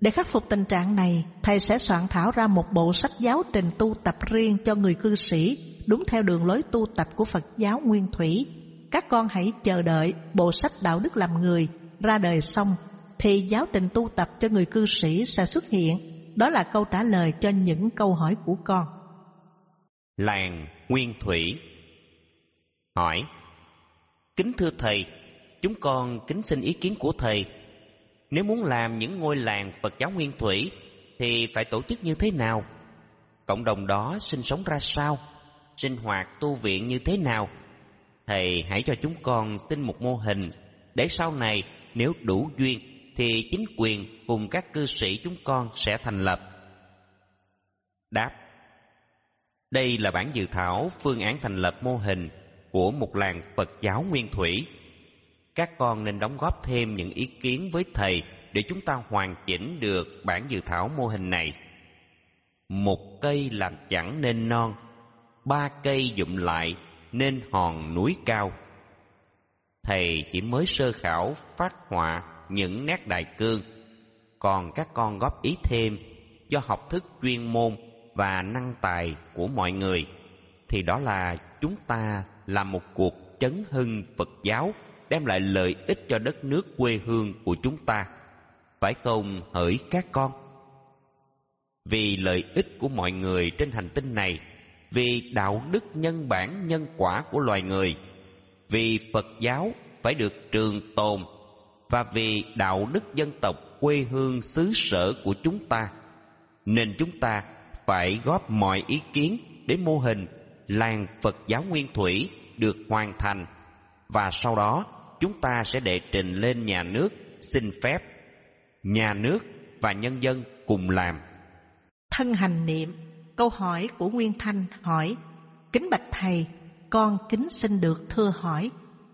Để khắc phục tình trạng này, thầy sẽ soạn thảo ra một bộ sách giáo trình tu tập riêng cho người cư sĩ, đúng theo đường lối tu tập của Phật giáo Nguyên Thủy. Các con hãy chờ đợi bộ sách Đạo đức làm người ra đời xong, thì giáo trình tu tập cho người cư sĩ sẽ xuất hiện. Đó là câu trả lời cho những câu hỏi của con. Làng Nguyên Thủy hỏi: Kính thưa thầy, chúng con kính xin ý kiến của thầy. Nếu muốn làm những ngôi làng Phật giáo Nguyên Thủy thì phải tổ chức như thế nào? Cộng đồng đó sinh sống ra sao? Sinh hoạt tu viện như thế nào? Thầy hãy cho chúng con xin một mô hình, để sau này nếu đủ duyên thì chính quyền cùng các cư sĩ chúng con sẽ thành lập. Đáp: Đây là bản dự thảo phương án thành lập mô hình của một làng Phật giáo Nguyên Thủy. Các con nên đóng góp thêm những ý kiến với thầy để chúng ta hoàn chỉnh được bản dự thảo mô hình này. Một cây làm chẳng nên non, ba cây dụm lại nên hòn núi cao. Thầy chỉ mới sơ khảo phát họa những nét đại cương, còn các con góp ý thêm do học thức chuyên môn và năng tài của mọi người, thì đó là chúng ta làm một cuộc chấn hưng Phật giáo, đem lại lợi ích cho đất nước quê hương của chúng ta. Phải không hỡi các con? Vì lợi ích của mọi người trên hành tinh này, vì đạo đức nhân bản nhân quả của loài người, vì Phật giáo phải được trường tồn, và vì đạo đức dân tộc quê hương xứ sở của chúng ta, nên chúng ta phải góp mọi ý kiến để mô hình làng Phật giáo Nguyên Thủy được hoàn thành, và sau đó chúng ta sẽ đệ trình lên nhà nước xin phép. Nhà nước và nhân dân cùng làm. Thân hành niệm. Câu hỏi của Nguyên Thanh hỏi: Kính bạch thầy, con kính xin được thưa hỏi.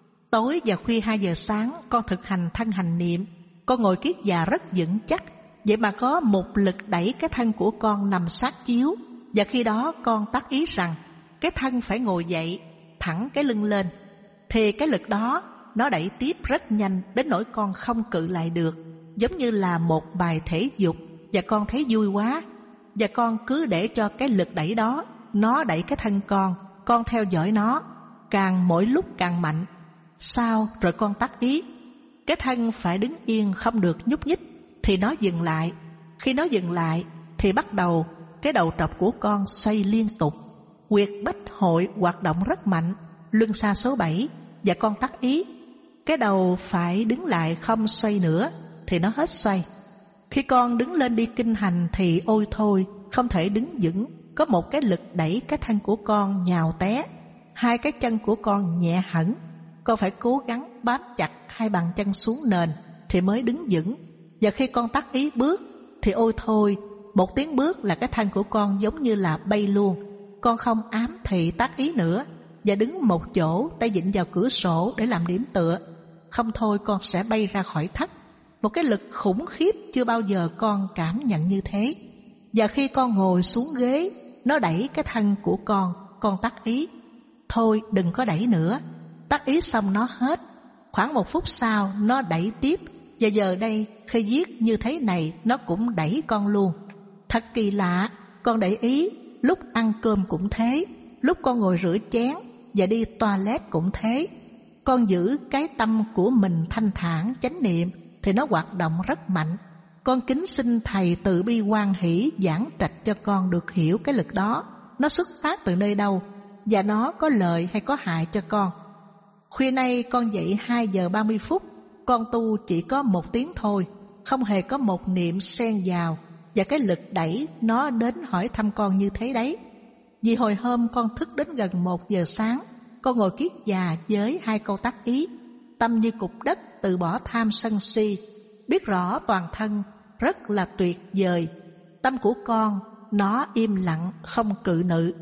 Tối và khuya hai giờ sáng con thực hành thân hành niệm. Con ngồi kiết già rất vững chắc, vậy mà có một lực đẩy cái thân của con nằm sát chiếu. Và khi đó con tác ý rằng cái thân phải ngồi dậy, thẳng cái lưng lên, thì cái lực đó nó đẩy tiếp rất nhanh đến nỗi con không cự lại được, giống như là một bài thể dục. Và con thấy vui quá, và con cứ để cho cái lực đẩy đó nó đẩy cái thân con, con theo dõi nó, càng mỗi lúc càng mạnh. Sau rồi con tác ý cái thân phải đứng yên không được nhúc nhích, thì nó dừng lại. Khi nó dừng lại thì bắt đầu cái đầu trọc của con xoay liên tục. Huyệt bách hội hoạt động rất mạnh, luân xa số bảy, và con tác ý cái đầu phải đứng lại không xoay nữa, thì nó hết xoay. Khi con đứng lên đi kinh hành thì ôi thôi, không thể đứng vững, có một cái lực đẩy cái thân của con nhào té. Hai cái chân của con nhẹ hẳn, con phải cố gắng bám chặt hai bàn chân xuống nền thì mới đứng vững. Và khi con tác ý bước thì ôi thôi, một tiếng bước là cái thân của con giống như là bay luôn. Con không ám thị tác ý nữa, và đứng một chỗ, tay vịn vào cửa sổ để làm điểm tựa. Không thôi con sẽ bay ra khỏi thất. Một cái lực khủng khiếp chưa bao giờ con cảm nhận như thế. Và khi con ngồi xuống ghế, nó đẩy cái thân của con, con tác ý thôi đừng có đẩy nữa. Tác ý xong nó hết. Khoảng một phút sau nó đẩy tiếp. Và giờ đây khi viết như thế này, nó cũng đẩy con luôn. Thật kỳ lạ. Con để ý, lúc ăn cơm cũng thế, lúc con ngồi rửa chén và đi toilet cũng thế. Con giữ cái tâm của mình thanh thản chánh niệm thì nó hoạt động rất mạnh. Con kính xin thầy từ bi hoan hỷ giảng trạch cho con được hiểu cái lực đó, nó xuất phát từ nơi đâu, và nó có lợi hay có hại cho con. Khuya nay con dậy hai giờ ba mươi phút, con tu chỉ có một tiếng thôi, không hề có một niệm xen vào, và cái lực đẩy nó đến hỏi thăm con như thế đấy. Vì hồi hôm con thức đến gần một giờ sáng, con ngồi kiết già với hai câu tác ý: tâm như cục đất, từ bỏ tham sân si, biết rõ toàn thân rất là tuyệt vời. Tâm của con nó im lặng, không cự nữ.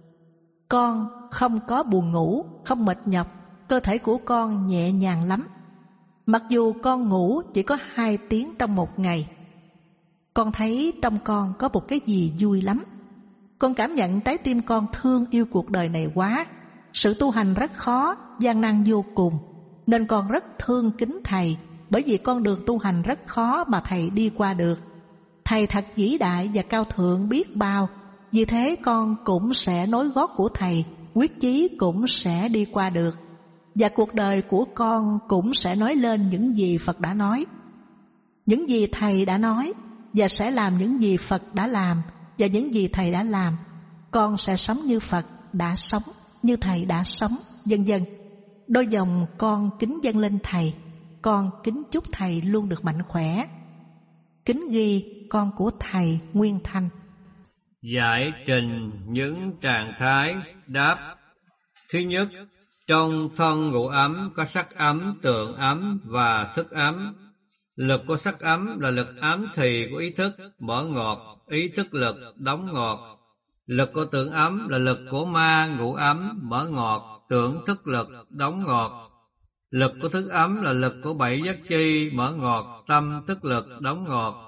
Con không có buồn ngủ, không mệt nhọc, cơ thể của con nhẹ nhàng lắm. Mặc dù con ngủ chỉ có hai tiếng trong một ngày, con thấy trong con có một cái gì vui lắm. Con cảm nhận trái tim con thương yêu cuộc đời này quá. Sự tu hành rất khó, gian nan vô cùng, nên con rất thương kính thầy, bởi vì con đường tu hành rất khó mà thầy đi qua được. Thầy thật vĩ đại và cao thượng biết bao, vì thế con cũng sẽ nối gót của Thầy, quyết chí cũng sẽ đi qua được. Và cuộc đời của con cũng sẽ nói lên những gì Phật đã nói, những gì Thầy đã nói, và sẽ làm những gì Phật đã làm, và những gì Thầy đã làm. Con sẽ sống như Phật đã sống, như Thầy đã sống, vân vân. Đôi dòng con kính dâng lên Thầy. Con kính chúc Thầy luôn được mạnh khỏe. Kính ghi con của Thầy Nguyên Thanh. Giải trình những trạng thái đáp. Thứ nhất, trong thân ngũ ấm có sắc ấm, tượng ấm và thức ấm. Lực của sắc ấm là lực ám thị của ý thức, mở ngọt, ý thức lực, đóng ngọt. Lực của tượng ấm là lực của ma ngũ ấm, mở ngọt, tưởng thức lực, đóng ngọt. Lực của thức ấm là lực của bảy giác chi, mở ngọt, tâm thức lực, đóng ngọt.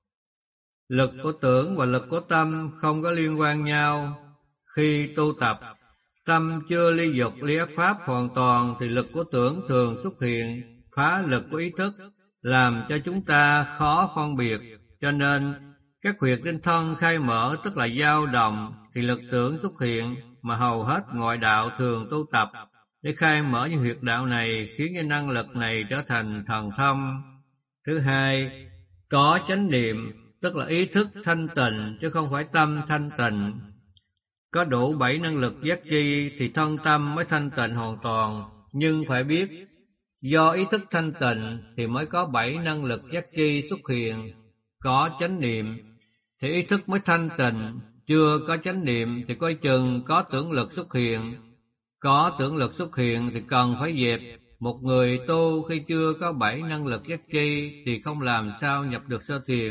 Lực của tưởng và lực của tâm không có liên quan nhau. Khi tu tập, tâm chưa ly dục ly ác pháp hoàn toàn thì lực của tưởng thường xuất hiện, phá lực của ý thức, làm cho chúng ta khó phân biệt. Cho nên, các huyệt trên thân khai mở tức là dao động thì lực tưởng xuất hiện, mà hầu hết ngoại đạo thường tu tập để khai mở những huyệt đạo này, khiến cho năng lực này trở thành thần thông. Thứ hai, có chánh niệm tức là ý thức thanh tịnh chứ không phải tâm thanh tịnh. Có đủ bảy năng lực giác chi thì thân tâm mới thanh tịnh hoàn toàn, nhưng phải biết do ý thức thanh tịnh thì mới có bảy năng lực giác chi xuất hiện. Có chánh niệm thì ý thức mới thanh tịnh, chưa có chánh niệm thì coi chừng có tưởng lực xuất hiện. Có tưởng lực xuất hiện thì cần phải dẹp. Một người tu khi chưa có bảy năng lực giác chi thì không làm sao nhập được sơ thiền.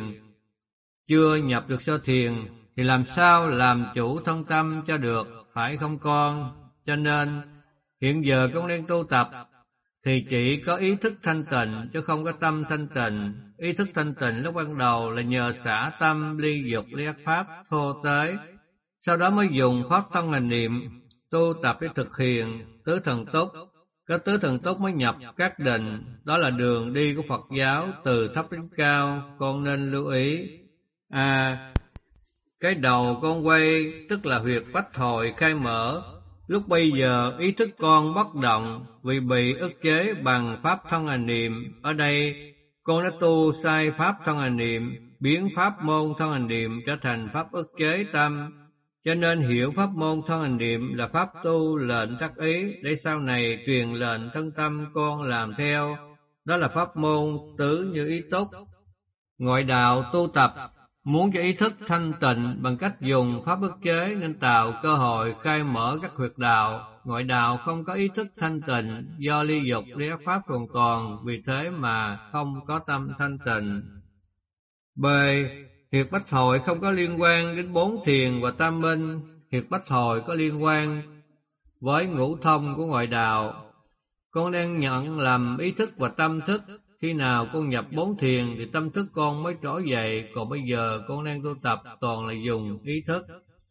Chưa nhập được sơ thiền thì làm sao làm chủ thân tâm cho được, phải không con? Cho nên hiện giờ con đang tu tập thì chỉ có ý thức thanh tịnh chứ không có tâm thanh tịnh. Ý thức thanh tịnh lúc ban đầu là nhờ xả tâm ly dục ly ác pháp thô tế, sau đó mới dùng pháp thân hành niệm tu tập để thực hiện tứ thần túc. Cái tứ thần túc mới nhập các định, đó là đường đi của Phật giáo từ thấp đến cao, con nên lưu ý. À, cái đầu con quay tức là huyệt bách hội khai mở. Lúc bây giờ ý thức con bất động vì bị ức chế bằng pháp thân hành niệm. Ở đây con đã tu sai pháp thân hành niệm, biến pháp môn thân hành niệm trở thành pháp ức chế tâm. Cho nên hiểu pháp môn thân hành niệm là pháp tu lệnh tác ý, để sau này truyền lệnh thân tâm con làm theo. Đó là pháp môn tứ như ý túc. Ngoại đạo tu tập muốn cho ý thức thanh tịnh bằng cách dùng pháp ức chế nên tạo cơ hội khai mở các huyệt đạo. Ngoại đạo không có ý thức thanh tịnh do ly dục ly ác pháp hoàn toàn, vì thế mà không có tâm thanh tịnh. B. Huyệt bách hội không có liên quan đến bốn thiền và tam minh. Huyệt bách hội có liên quan với ngũ thông của ngoại đạo. Con đang nhận lầm ý thức và tâm thức. Khi nào con nhập bốn thiền thì tâm thức con mới trỗi dậy, còn bây giờ con đang tu tập toàn là dùng ý thức.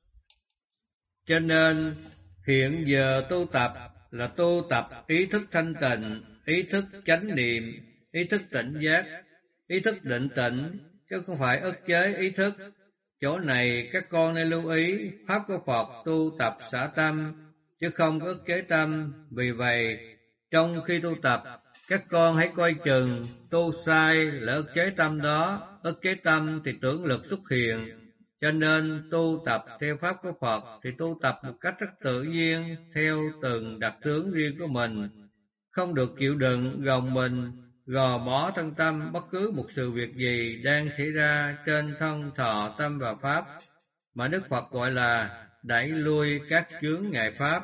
Cho nên hiện giờ tu tập là tu tập ý thức thanh tịnh, ý thức chánh niệm, ý thức tỉnh giác, ý thức định tĩnh, chứ không phải ức chế ý thức. Chỗ này các con nên lưu ý, pháp của Phật tu tập xả tâm, chứ không có ức chế tâm. Vì vậy, trong khi tu tập, các con hãy coi chừng, tu sai là ức chế tâm đó, ức chế tâm thì tưởng lực xuất hiện. Cho nên tu tập theo pháp của Phật thì tu tập một cách rất tự nhiên, theo từng đặc tướng riêng của mình, không được chịu đựng, gồng mình, gò bó thân tâm bất cứ một sự việc gì đang xảy ra trên thân thọ tâm và pháp, mà Đức Phật gọi là đẩy lui các chướng ngại pháp.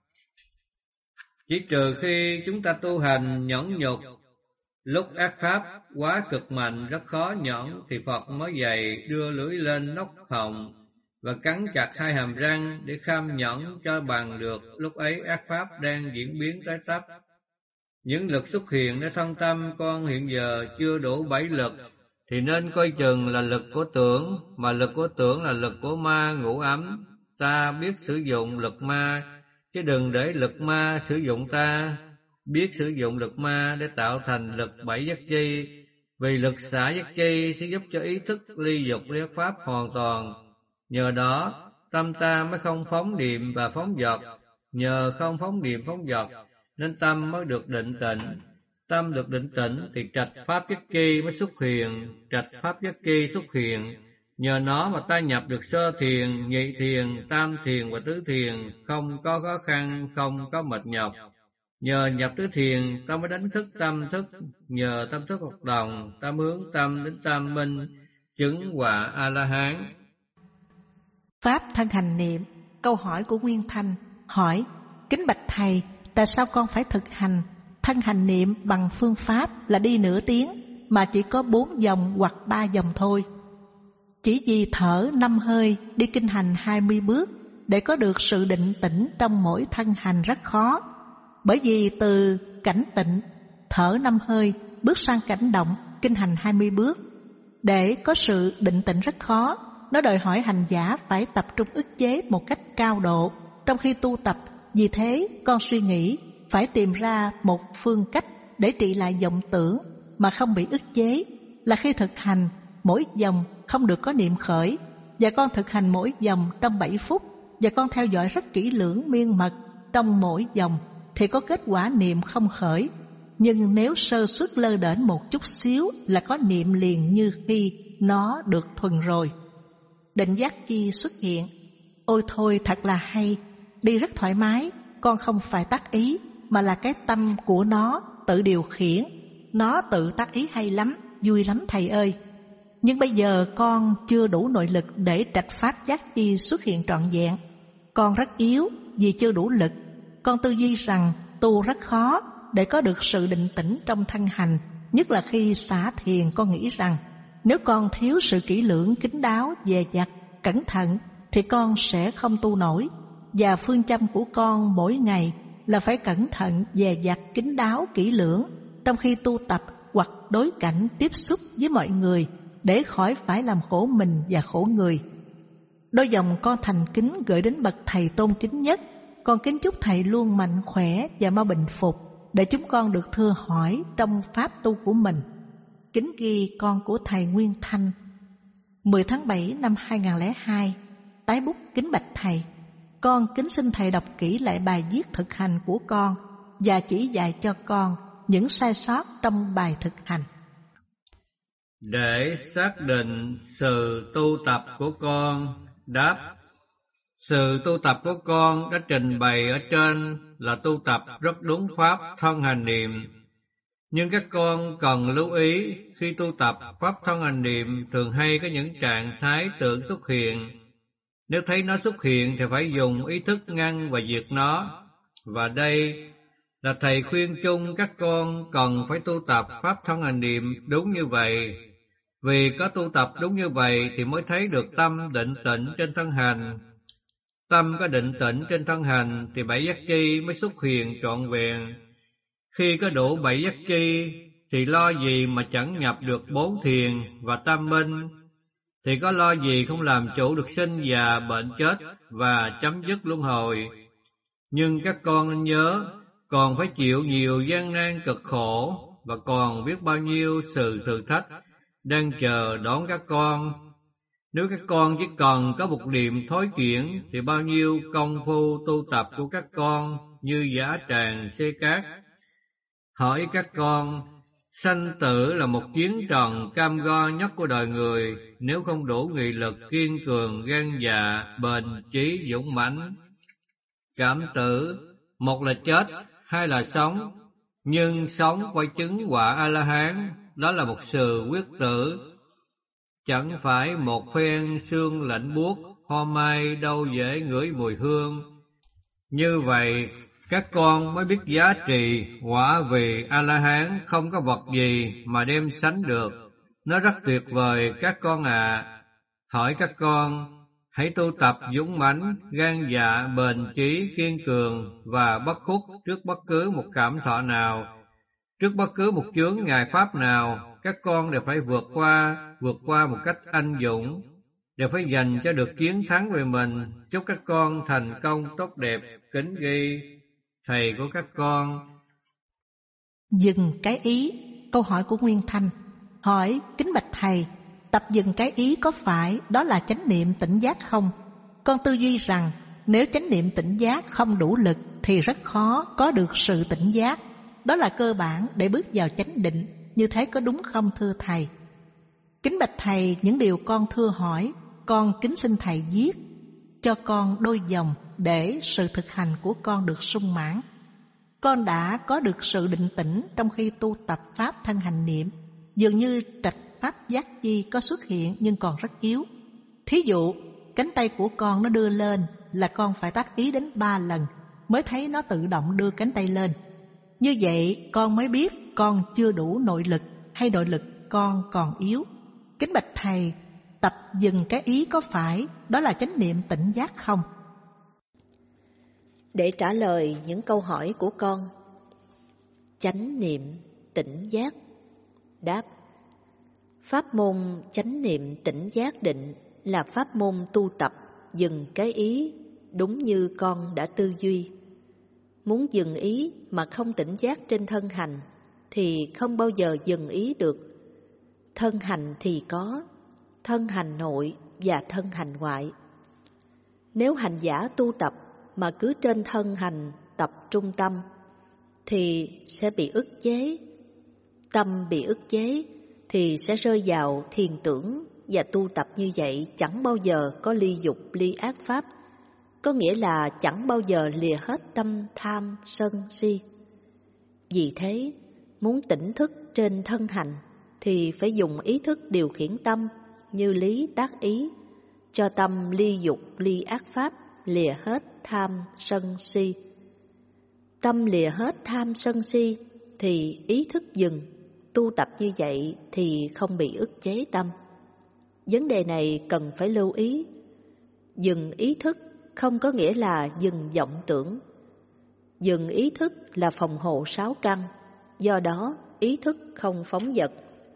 Chỉ trừ khi chúng ta tu hành nhẫn nhục, lúc ác pháp quá cực mạnh rất khó nhẫn thì Phật mới dạy đưa lưỡi lên nóc họng và cắn chặt hai hàm răng để kham nhẫn cho bằng được lúc ấy ác pháp đang diễn biến tới tấp. Những lực xuất hiện để thân tâm con hiện giờ chưa đủ bảy lực thì nên coi chừng là lực của tưởng, mà lực của tưởng là lực của ma ngũ ấm. Ta biết sử dụng lực ma, chứ đừng để lực ma sử dụng ta. Biết sử dụng lực ma để tạo thành lực bảy giác chi Vì lực xả giác chi sẽ giúp cho ý thức ly dục ly pháp hoàn toàn. Nhờ đó, tâm ta mới không phóng niệm và phóng dật. Nhờ không phóng niệm phóng dật, nên tâm mới được định tĩnh. Tâm được định tĩnh thì trạch pháp giác chi mới xuất hiện. Trạch pháp giác chi xuất hiện, nhờ nó mà ta nhập được sơ thiền, nhị thiền, tam thiền và tứ thiền, không có khó khăn, không có mệt nhọc. Nhờ nhập tứ thiền, ta mới đánh thức tâm thức. Nhờ tâm thức hoạt động, ta hướng tâm đến tam minh, chứng quả A-la-hán. Pháp thân hành niệm. Câu hỏi của Nguyên Thanh hỏi: kính bạch thầy, tại sao con phải thực hành thân hành niệm bằng phương pháp là đi nửa tiếng mà chỉ có bốn dòng hoặc ba dòng thôi? Chỉ vì thở năm hơi đi kinh hành hai mươi bước để có được sự định tĩnh trong mỗi thân hành rất khó. Bởi vì từ cảnh tịnh, thở năm hơi, bước sang cảnh động, kinh hành hai mươi bước. Để có sự định tĩnh rất khó, nó đòi hỏi hành giả phải tập trung ức chế một cách cao độ trong khi tu tập. Vì thế, con suy nghĩ phải tìm ra một phương cách để trị lại vọng tưởng mà không bị ức chế, là khi thực hành mỗi dòng không được có niệm khởi, và con thực hành mỗi dòng trong bảy phút, và con theo dõi rất kỹ lưỡng miên mật trong mỗi dòng thì có kết quả niệm không khởi. Nhưng nếu sơ suất lơ đễnh một chút xíu là có niệm liền như khi nó được thuần rồi. Định giác chi xuất hiện. Ôi thôi, thật là hay, đi rất thoải mái, con không phải tác ý mà là cái tâm của nó tự điều khiển. Nó tự tác ý hay lắm, vui lắm thầy ơi. Nhưng bây giờ con chưa đủ nội lực để trạch pháp giác chi xuất hiện trọn vẹn. Con rất yếu vì chưa đủ lực. Con tư duy rằng tu rất khó để có được sự định tĩnh trong thân hành. Nhất là khi xả thiền, con nghĩ rằng nếu con thiếu sự kỹ lưỡng, kín đáo, dè dặt, cẩn thận thì con sẽ không tu nổi. Và phương châm của con mỗi ngày là phải cẩn thận, dè dặt, kín đáo, kỹ lưỡng trong khi tu tập hoặc đối cảnh tiếp xúc với mọi người, để khỏi phải làm khổ mình và khổ người. Đôi dòng con thành kính gửi đến bậc thầy tôn kính nhất. Con kính chúc thầy luôn mạnh khỏe và mau bình phục, để chúng con được thưa hỏi trong pháp tu của mình. Kính ghi con của thầy Nguyên Thanh. mười tháng bảy năm hai nghìn không trăm lẻ hai. Tái bút kính bạch thầy. Con kính xin thầy đọc kỹ lại bài viết thực hành của con và chỉ dạy cho con những sai sót trong bài thực hành. Để xác định sự tu tập của con, đáp: sự tu tập của con đã trình bày ở trên là tu tập rất đúng pháp thân hành niệm. Nhưng các con cần lưu ý, khi tu tập pháp thân hành niệm thường hay có những trạng thái tưởng xuất hiện. Nếu thấy nó xuất hiện thì phải dùng ý thức ngăn và diệt nó. Và đây là thầy khuyên chung các con cần phải tu tập pháp thân hành niệm đúng như vậy. Vì có tu tập đúng như vậy thì mới thấy được tâm định tĩnh trên thân hành. Tâm có định tĩnh trên thân hành thì bảy giác chi mới xuất hiện trọn vẹn. Khi có đủ bảy giác chi thì lo gì mà chẳng nhập được bốn thiền và tam minh, thì có lo gì không làm chủ được sinh già bệnh chết và chấm dứt luân hồi. Nhưng các con nên nhớ, còn phải chịu nhiều gian nan cực khổ và còn biết bao nhiêu sự thử thách đang chờ đón các con. Nếu các con chỉ cần có một niệm thối chuyển thì bao nhiêu công phu tu tập của các con như giã tràng xê cát. Hỏi các con, sanh tử là một chiến trận cam go nhất của đời người. Nếu không đủ nghị lực kiên cường, gan dạ, bền chí, dũng mãnh, cảm tử, một là chết, hai là sống. Nhưng sống quay chứng quả A-la-hán, đó là một sự quyết tử. Chẳng phải một phen xương lạnh buốt, hoa mai đâu dễ ngửi mùi hương. Như vậy, các con mới biết giá trị quả vị A-la-hán không có vật gì mà đem sánh được. Nó rất tuyệt vời các con ạ. À. Hỏi các con, hãy tu tập dũng mãnh, gan dạ, bền chí, kiên cường và bất khuất trước bất cứ một cảm thọ nào. Trước bất cứ một chướng ngại pháp nào, các con đều phải vượt qua, vượt qua một cách anh dũng, đều phải giành cho được chiến thắng về mình. Chúc các con thành công tốt đẹp, kính ghi thầy của các con. Dừng cái ý. Câu hỏi của Nguyên Thanh hỏi: kính bạch thầy, tập dừng cái ý có phải đó là chánh niệm tỉnh giác không? Con tư duy rằng nếu chánh niệm tỉnh giác không đủ lực thì rất khó có được sự tỉnh giác. Đó là cơ bản để bước vào chánh định. Như thế có đúng không thưa thầy? Kính bạch thầy, những điều con thưa hỏi, con kính xin thầy viết cho con đôi dòng để sự thực hành của con được sung mãn. Con đã có được sự định tĩnh trong khi tu tập pháp thân hành niệm. Dường như trạch pháp giác chi có xuất hiện nhưng còn rất yếu. Thí dụ, cánh tay của con nó đưa lên là con phải tác ý đến ba lần mới thấy nó tự động đưa cánh tay lên. Như vậy con mới biết con chưa đủ nội lực hay nội lực con còn yếu. Kính bạch thầy, tập dừng cái ý có phải đó là chánh niệm tỉnh giác không? Để trả lời những câu hỏi của con, chánh niệm tỉnh giác. Đáp: pháp môn chánh niệm tỉnh giác định là pháp môn tu tập dừng cái ý, đúng như con đã tư duy. Muốn dừng ý mà không tỉnh giác trên thân hành thì không bao giờ dừng ý được. Thân hành thì có thân hành nội và thân hành ngoại. Nếu hành giả tu tập mà cứ trên thân hành tập trung tâm thì sẽ bị ức chế. Tâm bị ức chế thì sẽ rơi vào thiền tưởng, và tu tập như vậy chẳng bao giờ có ly dục ly ác pháp, có nghĩa là chẳng bao giờ lìa hết tâm tham sân si. Vì thế, muốn tỉnh thức trên thân hành thì phải dùng ý thức điều khiển tâm như lý tác ý, cho tâm ly dục ly ác pháp, lìa hết tham sân si. Tâm lìa hết tham sân si thì ý thức dừng. Tu tập như vậy thì không bị ức chế tâm. Vấn đề này cần phải lưu ý. Dừng ý thức không có nghĩa là dừng vọng tưởng. Dừng ý thức là phòng hộ sáu căn, do đó ý thức không phóng dật.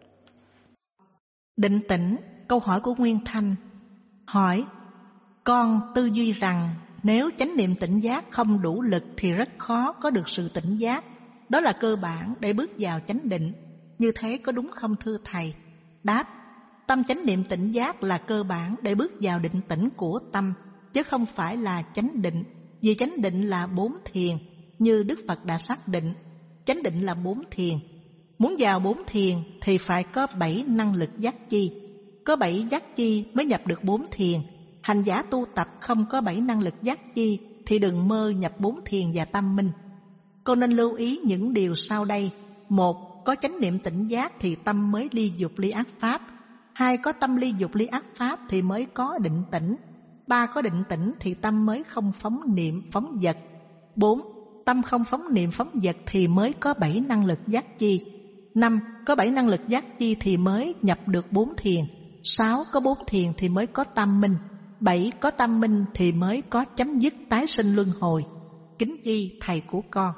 Định tĩnh, câu hỏi của Nguyên Thanh. Hỏi: con tư duy rằng nếu chánh niệm tỉnh giác không đủ lực thì rất khó có được sự tỉnh giác. Đó là cơ bản để bước vào chánh định. Như thế có đúng không thưa thầy? Đáp: tâm chánh niệm tỉnh giác là cơ bản để bước vào định tĩnh của tâm, chứ không phải là chánh định. Vì chánh định là bốn thiền, như Đức Phật đã xác định. Chánh định là bốn thiền. Muốn vào bốn thiền thì phải có bảy năng lực giác chi. Có bảy giác chi mới nhập được bốn thiền. Hành giả tu tập không có bảy năng lực giác chi thì đừng mơ nhập bốn thiền và tâm minh. Con nên lưu ý những điều sau đây. Một, có chánh niệm tỉnh giác thì tâm mới ly dục ly ác pháp. Hai, có tâm ly dục ly ác pháp thì mới có định tĩnh. Ba, có định tĩnh thì tâm mới không phóng niệm phóng dật. Bốn, tâm không phóng niệm phóng dật thì mới có bảy năng lực giác chi. Năm, có bảy năng lực giác chi thì mới nhập được bốn thiền. Sáu, có bốn thiền thì mới có tâm minh. Bảy, có tâm minh thì mới có chấm dứt tái sinh luân hồi. Kính ghi thầy của con.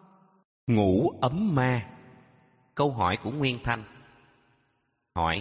Ngủ ấm ma. Câu hỏi của Nguyên Thanh. Hỏi: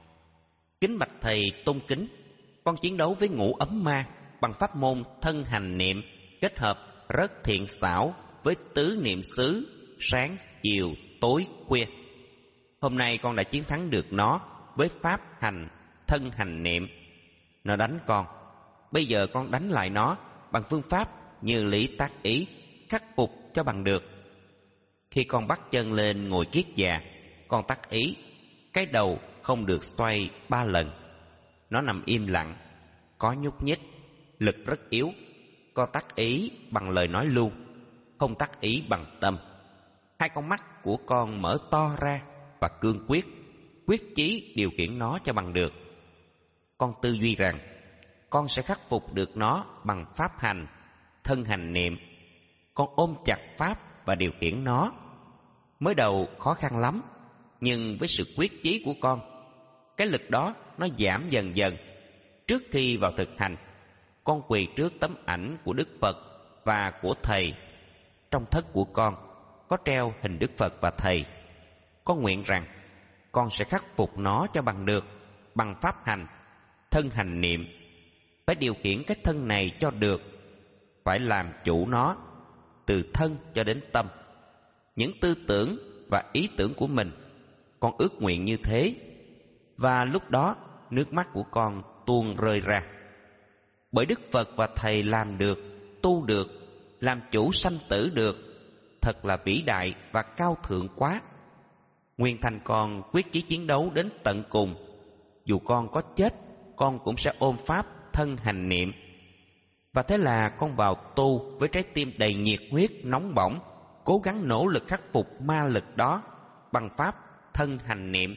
kính bạch thầy tôn kính, con chiến đấu với ngũ ấm ma bằng pháp môn thân hành niệm kết hợp rất thiện xảo với tứ niệm xứ sáng, chiều, tối, khuya. Hôm nay con đã chiến thắng được nó với pháp hành thân hành niệm. Nó đánh con, bây giờ con đánh lại nó bằng phương pháp như lý tác ý, khắc phục cho bằng được. Khi con bắt chân lên ngồi kiết già, con tác ý, cái đầu không được xoay ba lần. Nó nằm im lặng, có nhúc nhích, lực rất yếu. Con tác ý bằng lời nói luôn, không tác ý bằng tâm. Hai con mắt của con mở to ra và cương quyết, quyết chí điều khiển nó cho bằng được. Con tư duy rằng con sẽ khắc phục được nó bằng pháp hành, thân hành niệm. Con ôm chặt pháp và điều khiển nó. Mới đầu khó khăn lắm, nhưng với sự quyết chí của con, cái lực đó nó giảm dần dần. Trước khi vào thực hành, con quỳ trước tấm ảnh của Đức Phật và của Thầy. Trong thất của con có treo hình Đức Phật và Thầy. Con nguyện rằng con sẽ khắc phục nó cho bằng được, bằng pháp hành, thân hành niệm. Phải điều khiển cái thân này cho được, phải làm chủ nó, từ thân cho đến tâm. Những tư tưởng và ý tưởng của mình con ước nguyện như thế, và lúc đó nước mắt của con tuôn rơi ra. Bởi Đức Phật và Thầy làm được, tu được, làm chủ sanh tử được, thật là vĩ đại và cao thượng quá. Nguyên thành con quyết chí chiến đấu đến tận cùng. Dù con có chết, con cũng sẽ ôm pháp thân hành niệm. Và thế là con vào tu với trái tim đầy nhiệt huyết nóng bỏng, cố gắng nỗ lực khắc phục ma lực đó bằng pháp thân hành niệm.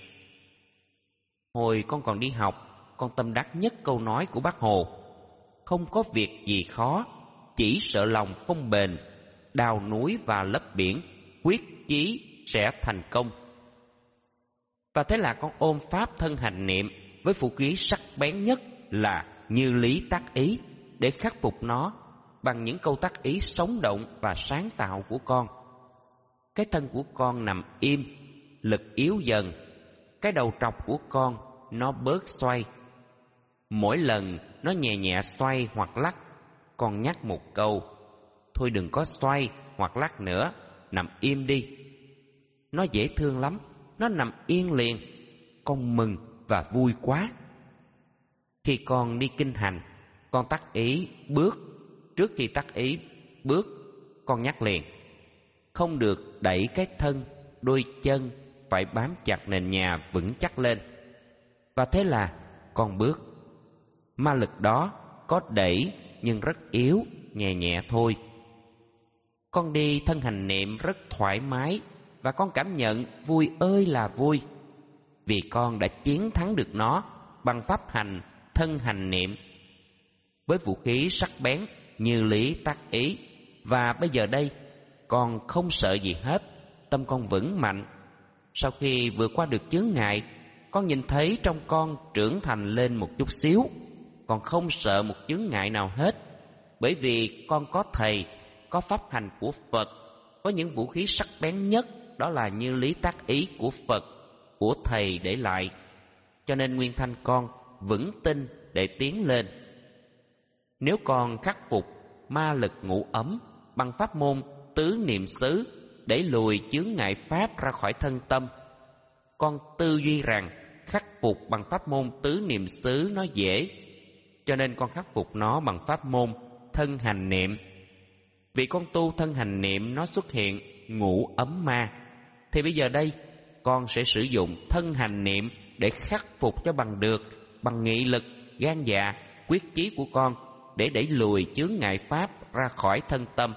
Hồi con còn đi học, con tâm đắc nhất câu nói của Bác Hồ: không có việc gì khó, chỉ sợ lòng không bền, đào núi và lấp biển, quyết chí sẽ thành công. Và thế là con ôm pháp thân hành niệm với vũ khí sắc bén nhất là như lý tác ý, để khắc phục nó bằng những câu tác ý sống động và sáng tạo của con. Cái thân của con nằm im, lực yếu dần. Cái đầu trọc của con nó bớt xoay. Mỗi lần nó nhẹ nhẹ xoay hoặc lắc, con nhắc một câu: thôi đừng có xoay hoặc lắc nữa, nằm im đi. Nó dễ thương lắm, nó nằm yên liền. Con mừng và vui quá. Khi con đi kinh hành, con tác ý bước. Trước khi tác ý bước, con nhắc liền: không được đẩy cái thân, đôi chân phải bám chặt nền nhà vững chắc lên. Và thế là con bước. Ma lực đó có đẩy nhưng rất yếu, nhẹ nhẹ thôi. Con đi thân hành niệm rất thoải mái, và con cảm nhận vui ơi là vui, vì con đã chiến thắng được nó bằng pháp hành thân hành niệm với vũ khí sắc bén như lý tác ý. Và bây giờ đây con không sợ gì hết, tâm con vững mạnh. Sau khi vượt qua được chướng ngại, con nhìn thấy trong con trưởng thành lên một chút xíu. Con không sợ một chướng ngại nào hết, bởi vì con có Thầy, có pháp hành của Phật, có những vũ khí sắc bén nhất, đó là như lý tác ý của Phật, của Thầy để lại. Cho nên nguyên thanh con vững tin để tiến lên. Nếu con khắc phục ma lực ngũ ấm bằng pháp môn tứ niệm xứ, để lùi chướng ngại pháp ra khỏi thân tâm, con tư duy rằng khắc phục bằng pháp môn tứ niệm xứ nó dễ, cho nên con khắc phục nó bằng pháp môn thân hành niệm. Vì con tu thân hành niệm nó xuất hiện ngũ ấm ma, thì bây giờ đây con sẽ sử dụng thân hành niệm để khắc phục cho bằng được, bằng nghị lực, gan dạ, quyết chí của con, để đẩy lùi chướng ngại pháp ra khỏi thân tâm.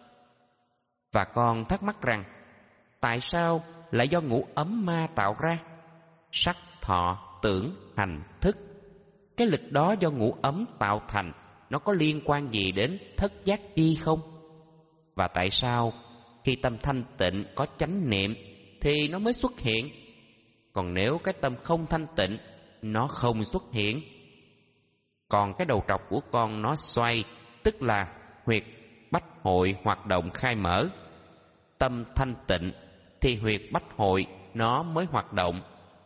Và con thắc mắc rằng, tại sao lại do ngũ ấm ma tạo ra? Sắc, thọ, tưởng, hành, thức. Cái lực đó do ngũ ấm tạo thành, nó có liên quan gì đến thất giác chi không? Và tại sao khi tâm thanh tịnh có chánh niệm thì nó mới xuất hiện, còn nếu cái tâm không thanh tịnh, nó không xuất hiện? Còn cái đầu trọc của con nó xoay, tức là huyệt bách hội hoạt động khai mở. Tâm thanh tịnh thì huyệt bách hội nó mới hoạt động.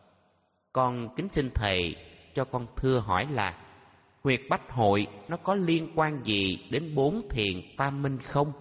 Con kính xin Thầy cho con thưa hỏi là, huyệt bách hội nó có liên quan gì đến bốn thiền tam minh không?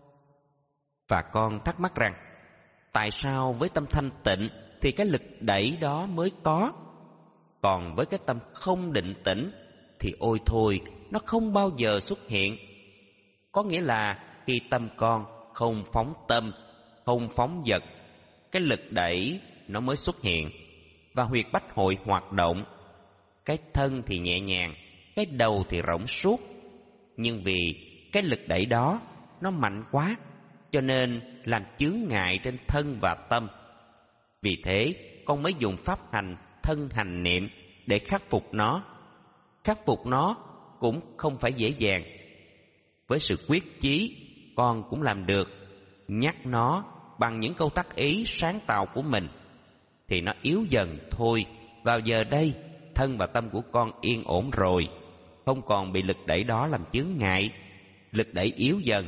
Và con thắc mắc rằng, tại sao với tâm thanh tịnh thì cái lực đẩy đó mới có, còn với cái tâm không định tĩnh thì ôi thôi, nó không bao giờ xuất hiện. Có nghĩa là khi tâm con không phóng tâm, không phóng vật, cái lực đẩy nó mới xuất hiện, và huyệt bách hội hoạt động. Cái thân thì nhẹ nhàng, cái đầu thì rỗng suốt, nhưng vì cái lực đẩy đó nó mạnh quá, cho nên làm chướng ngại trên thân và tâm. Vì thế con mới dùng pháp hành thân hành niệm để khắc phục nó. Khắc phục nó cũng không phải dễ dàng. Với sự quyết chí, con cũng làm được. Nhắc nó bằng những câu tác ý sáng tạo của mình thì nó yếu dần thôi. Vào giờ đây, thân và tâm của con yên ổn rồi, không còn bị lực đẩy đó làm chướng ngại. Lực đẩy yếu dần.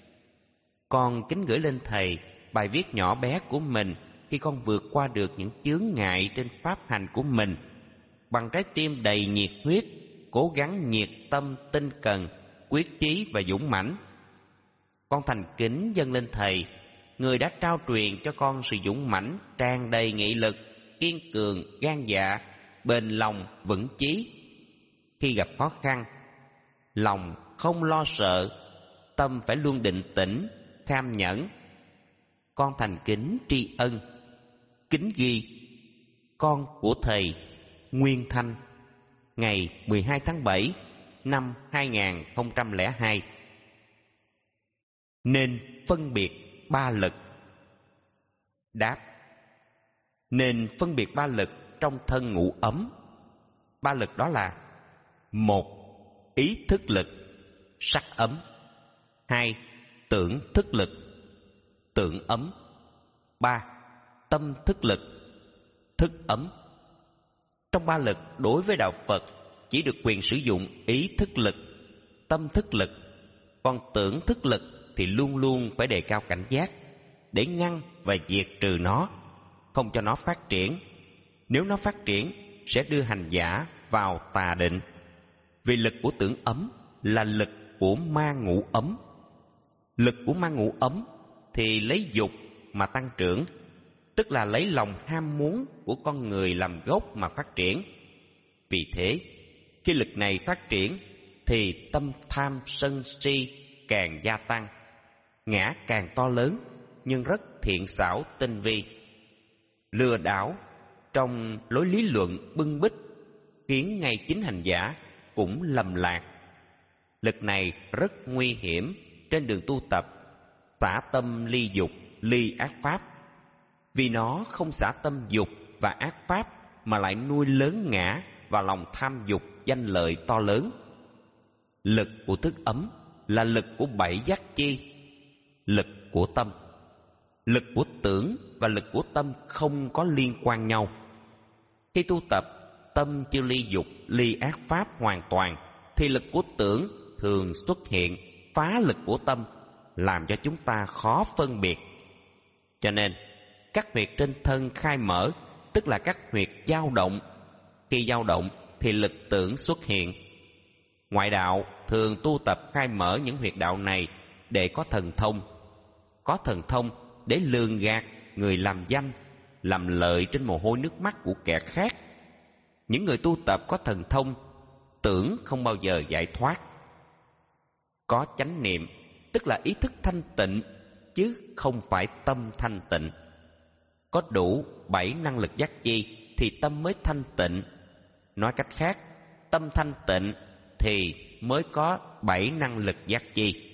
Con kính gửi lên Thầy bài viết nhỏ bé của mình khi con vượt qua được những chướng ngại trên pháp hành của mình, bằng trái tim đầy nhiệt huyết, cố gắng nhiệt tâm tinh cần, quyết chí và dũng mãnh. Con thành kính dâng lên Thầy, người đã trao truyền cho con sự dũng mãnh tràn đầy nghị lực kiên cường, gan dạ, bền lòng, vững chí. Khi gặp khó khăn, lòng không lo sợ, tâm phải luôn định tĩnh, kham nhẫn. Con thành kính tri ân. Kính ghi: con của thầy Nguyên Thanh, ngày mười hai tháng bảy năm hai nghìn không trăm lẻ hai. Nên phân biệt ba lực. Đáp: nên phân biệt ba lực trong thân ngũ ấm. Ba lực đó là: một, ý thức lực, sắc ấm. Hai, tưởng thức lực, tưởng ấm. Ba, tâm thức lực, thức ấm. Trong ba lực, đối với đạo Phật chỉ được quyền sử dụng ý thức lực, tâm thức lực, còn tưởng thức lực thì luôn luôn phải đề cao cảnh giác để ngăn và diệt trừ nó, không cho nó phát triển. Nếu nó phát triển sẽ đưa hành giả vào tà định. Vì lực của tưởng ấm là lực của ma ngũ ấm. Lực của ma ngũ ấm thì lấy dục mà tăng trưởng, tức là lấy lòng ham muốn của con người làm gốc mà phát triển. Vì thế, khi lực này phát triển thì tâm tham sân si càng gia tăng, ngã càng to lớn nhưng rất thiện xảo tinh vi. Lừa đảo trong lối lý luận bưng bít khiến ngay chính hành giả cũng lầm lạc. Lực này rất nguy hiểm trên đường tu tập, xả tâm ly dục, ly ác pháp. Vì nó không xả tâm dục và ác pháp mà lại nuôi lớn ngã và lòng tham dục danh lợi to lớn. Lực của thức ấm là lực của bảy giác chi, lực của tâm. Lực của tưởng và lực của tâm không có liên quan nhau. Khi tu tập, tâm chưa ly dục, ly ác pháp hoàn toàn, thì lực của tưởng thường xuất hiện phá lực của tâm, làm cho chúng ta khó phân biệt. Cho nên, các huyệt trên thân khai mở, tức là các huyệt dao động. Khi dao động thì lực tưởng xuất hiện. Ngoại đạo thường tu tập khai mở những huyệt đạo này để có thần thông. Có thần thông để lường gạt người làm danh, làm lợi trên mồ hôi nước mắt của kẻ khác. Những người tu tập có thần thông, tưởng không bao giờ giải thoát. Có chánh niệm, tức là ý thức thanh tịnh, chứ không phải tâm thanh tịnh. Có đủ bảy năng lực giác chi thì tâm mới thanh tịnh. Nói cách khác, tâm thanh tịnh thì mới có bảy năng lực giác chi.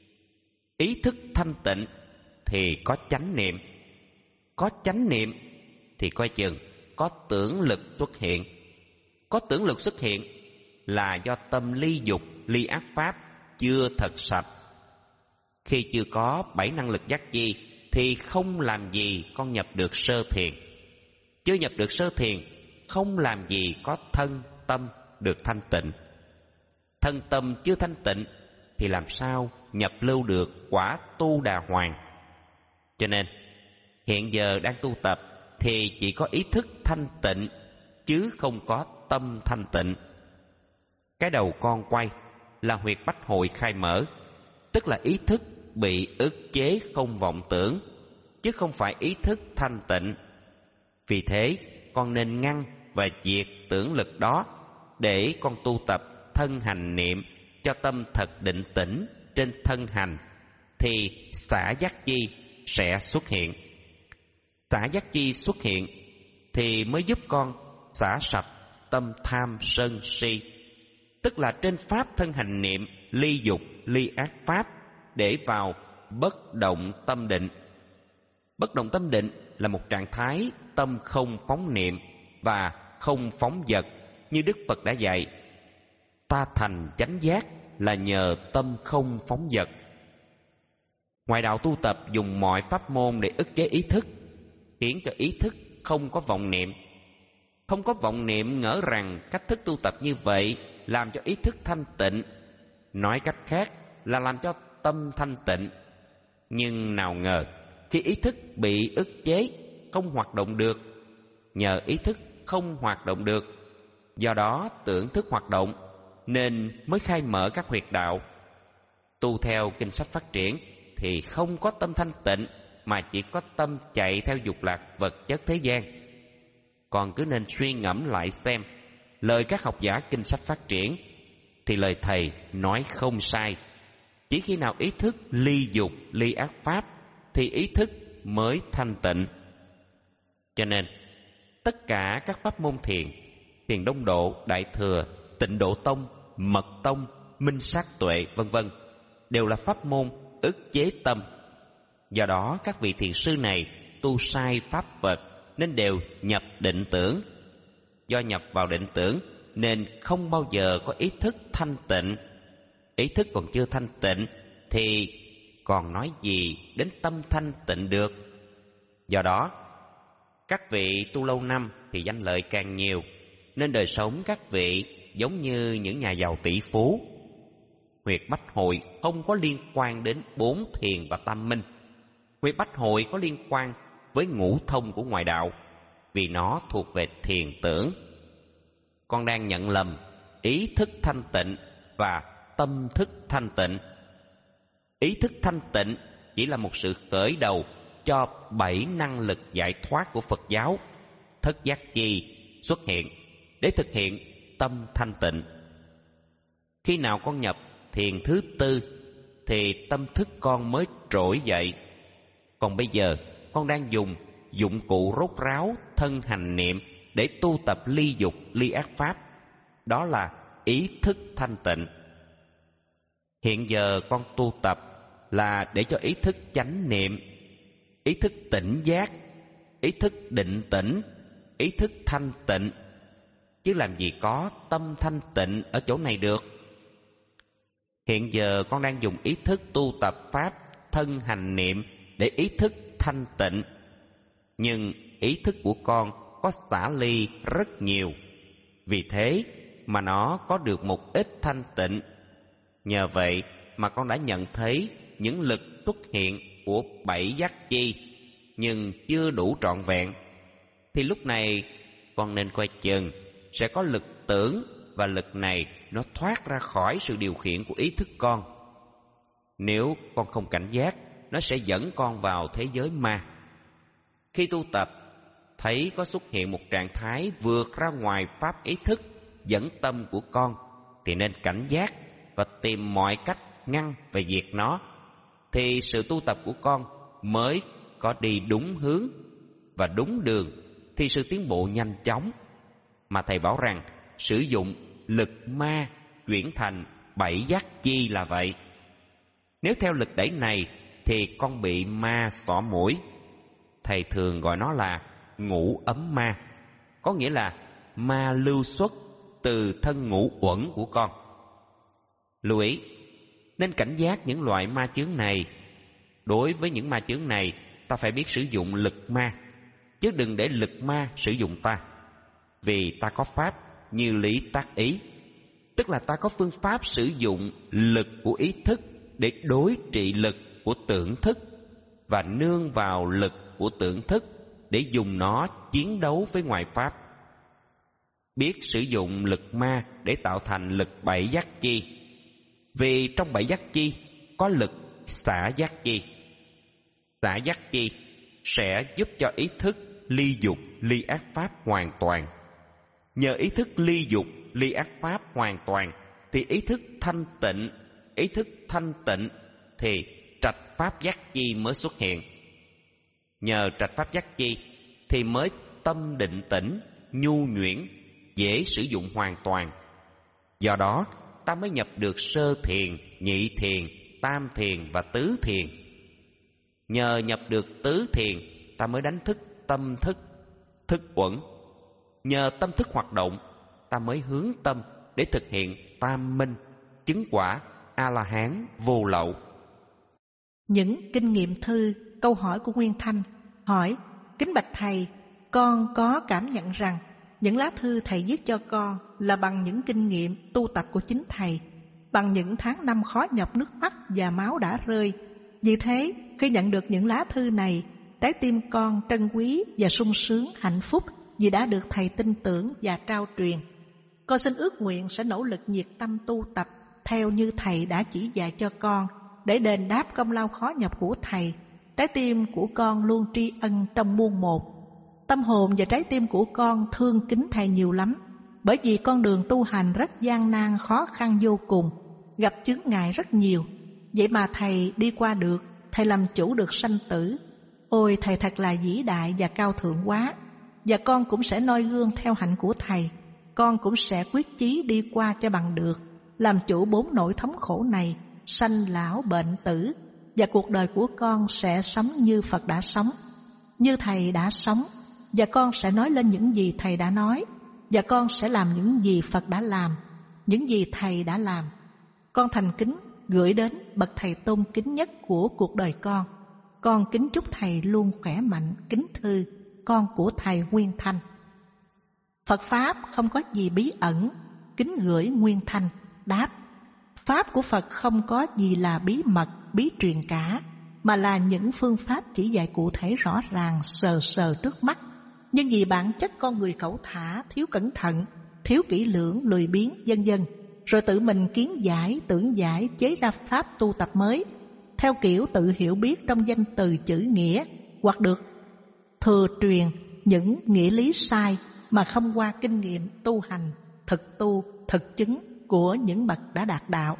Ý thức thanh tịnh thì có chánh niệm. Có chánh niệm thì coi chừng có tưởng lực xuất hiện. Có tưởng lực xuất hiện là do tâm ly dục, ly ác pháp chưa thật sạch. Khi chưa có bảy năng lực giác chi thì không làm gì con nhập được sơ thiền. Chưa nhập được sơ thiền, không làm gì có thân tâm được thanh tịnh. Thân tâm chưa thanh tịnh thì làm sao nhập lưu được quả tu đà hoàng. Cho nên hiện giờ đang tu tập thì chỉ có ý thức thanh tịnh, chứ không có tâm thanh tịnh. Cái đầu con quay là huyệt bách hội khai mở, tức là ý thức bị ức chế không vọng tưởng, chứ không phải ý thức thanh tịnh. Vì thế con nên ngăn và diệt tưởng lực đó để con tu tập thân hành niệm cho tâm thật định tĩnh trên thân hành, thì xả giác chi sẽ xuất hiện. Xả giác chi xuất hiện thì mới giúp con xả sạch tâm tham sân si, tức là trên pháp thân hành niệm ly dục ly ác pháp, để vào bất động tâm định. Bất động tâm định là một trạng thái tâm không phóng niệm và không phóng vật, như Đức Phật đã dạy. Ta thành chánh giác là nhờ tâm không phóng vật. Ngoại đạo tu tập dùng mọi pháp môn để ức chế ý thức, khiến cho ý thức không có vọng niệm. Không có vọng niệm ngỡ rằng cách thức tu tập như vậy làm cho ý thức thanh tịnh. Nói cách khác là làm cho tâm thanh tịnh. Nhưng nào ngờ khi ý thức bị ức chế, không hoạt động được, nhờ ý thức không hoạt động được, do đó tưởng thức hoạt động, nên mới khai mở các huyệt đạo. Tu theo kinh sách phát triển thì không có tâm thanh tịnh, mà chỉ có tâm chạy theo dục lạc vật chất thế gian. con cứ nên suy ngẫm lại xem lời các học giả kinh sách phát triển, thì lời thầy nói không sai. Chỉ khi nào ý thức ly dục ly ác pháp thì ý thức mới thanh tịnh. Cho nên tất cả các pháp môn thiền, thiền đông độ, đại thừa, tịnh độ tông, mật tông, minh sát tuệ vân vân đều là pháp môn ức chế tâm. Do đó các vị thiền sư này tu sai pháp Phật nên đều nhập định tưởng. Do nhập vào định tưởng nên không bao giờ có ý thức thanh tịnh. Ý thức còn chưa thanh tịnh thì còn nói gì đến tâm thanh tịnh được. Do đó các vị tu lâu năm thì danh lợi càng nhiều, nên đời sống các vị giống như những nhà giàu tỷ phú. Huyệt bách hội không có liên quan đến bốn thiền và tam minh. Huyệt bách hội có liên quan với ngũ thông của ngoại đạo, vì nó thuộc về thiền tưởng. Con đang nhận lầm ý thức thanh tịnh và tâm thức thanh tịnh. Ý thức thanh tịnh chỉ là một sự khởi đầu cho bảy năng lực giải thoát của Phật giáo. Thất giác chi xuất hiện để thực hiện tâm thanh tịnh. Khi nào con nhập thiền thứ tư thì tâm thức con mới trỗi dậy. Còn bây giờ con đang dùng dụng cụ rốt ráo thân hành niệm để tu tập ly dục ly ác pháp. Đó là ý thức thanh tịnh. Hiện giờ con tu tập là để cho ý thức chánh niệm, ý thức tỉnh giác, ý thức định tĩnh, ý thức thanh tịnh. Chứ làm gì có tâm thanh tịnh ở chỗ này được. Hiện giờ con đang dùng ý thức tu tập pháp thân hành niệm để ý thức thanh tịnh. Nhưng ý thức của con có xả ly rất nhiều, vì thế mà nó có được một ít thanh tịnh. Nhờ vậy mà con đã nhận thấy những lực xuất hiện của bảy giác chi, nhưng chưa đủ trọn vẹn. Thì lúc này con nên coi chừng sẽ có lực tưởng, và lực này nó thoát ra khỏi sự điều khiển của ý thức con. Nếu con không cảnh giác, nó sẽ dẫn con vào thế giới ma. Khi tu tập thấy có xuất hiện một trạng thái vượt ra ngoài pháp ý thức dẫn tâm của con, thì nên cảnh giác và tìm mọi cách ngăn và diệt nó, thì sự tu tập của con mới có đi đúng hướng và đúng đường, thì sự tiến bộ nhanh chóng. Mà thầy bảo rằng sử dụng lực ma chuyển thành bảy giác chi là vậy. Nếu theo lực đẩy này thì con bị ma xỏ mũi. Thầy thường gọi nó là ngũ ấm ma, có nghĩa là ma lưu xuất từ thân ngũ uẩn của con. Lưu ý, nên cảnh giác những loại ma chướng này. Đối với những ma chướng này, ta phải biết sử dụng lực ma, chứ đừng để lực ma sử dụng ta. Vì ta có pháp như lý tác ý, tức là ta có phương pháp sử dụng lực của ý thức để đối trị lực của tưởng thức, và nương vào lực của tưởng thức để dùng nó chiến đấu với ngoại pháp. Biết sử dụng lực ma để tạo thành lực bảy giác chi, vì trong bảy giác chi có lực xả giác chi. Xả giác chi sẽ giúp cho ý thức ly dục ly ác pháp hoàn toàn. Nhờ ý thức ly dục ly ác pháp hoàn toàn thì ý thức thanh tịnh. Ý thức thanh tịnh thì trạch pháp giác chi mới xuất hiện. Nhờ trạch pháp giác chi thì mới tâm định tĩnh, nhu nhuyễn, dễ sử dụng hoàn toàn. Do đó ta mới nhập được sơ thiền, nhị thiền, tam thiền và tứ thiền. Nhờ nhập được tứ thiền, ta mới đánh thức tâm thức, thức uẩn. Nhờ tâm thức hoạt động, ta mới hướng tâm để thực hiện tam minh, chứng quả A-la-hán vô lậu. Những kinh nghiệm thư, câu hỏi của Nguyên Thanh hỏi: kính bạch thầy, con có cảm nhận rằng những lá thư thầy viết cho con là bằng những kinh nghiệm tu tập của chính thầy, bằng những tháng năm khó nhọc nước mắt và máu đã rơi. Vì thế, khi nhận được những lá thư này, trái tim con trân quý và sung sướng hạnh phúc vì đã được thầy tin tưởng và trao truyền. Con xin ước nguyện sẽ nỗ lực nhiệt tâm tu tập theo như thầy đã chỉ dạy cho con, để đền đáp công lao khó nhọc của thầy. Trái tim của con luôn tri ân trong muôn một. Tâm hồn và trái tim của con thương kính Thầy nhiều lắm, bởi vì con đường tu hành rất gian nan, khó khăn vô cùng, gặp chướng ngại rất nhiều. Vậy mà Thầy đi qua được, Thầy làm chủ được sanh tử. Ôi, Thầy thật là vĩ đại và cao thượng quá. Và con cũng sẽ noi gương theo hạnh của Thầy. Con cũng sẽ quyết chí đi qua cho bằng được, làm chủ bốn nỗi thống khổ này, sanh lão bệnh tử. Và cuộc đời của con sẽ sống như Phật đã sống, như Thầy đã sống. Và con sẽ nói lên những gì Thầy đã nói, và con sẽ làm những gì Phật đã làm, những gì Thầy đã làm. Con thành kính gửi đến bậc Thầy tôn kính nhất của cuộc đời con. Con kính chúc Thầy luôn khỏe mạnh. Kính thư, con của Thầy Nguyên Thanh. Phật Pháp không có gì bí ẩn. Kính gửi Nguyên Thanh. Đáp: Pháp của Phật không có gì là bí mật, bí truyền cả, mà là những phương pháp chỉ dạy cụ thể rõ ràng, sờ sờ trước mắt. Nhưng vì bản chất con người cẩu thả, thiếu cẩn thận, thiếu kỹ lưỡng, lười biếng, vân vân, rồi tự mình kiến giải, tưởng giải, chế ra pháp tu tập mới, theo kiểu tự hiểu biết trong danh từ chữ nghĩa, hoặc được thừa truyền những nghĩa lý sai mà không qua kinh nghiệm tu hành, thực tu, thực chứng của những bậc đã đạt đạo.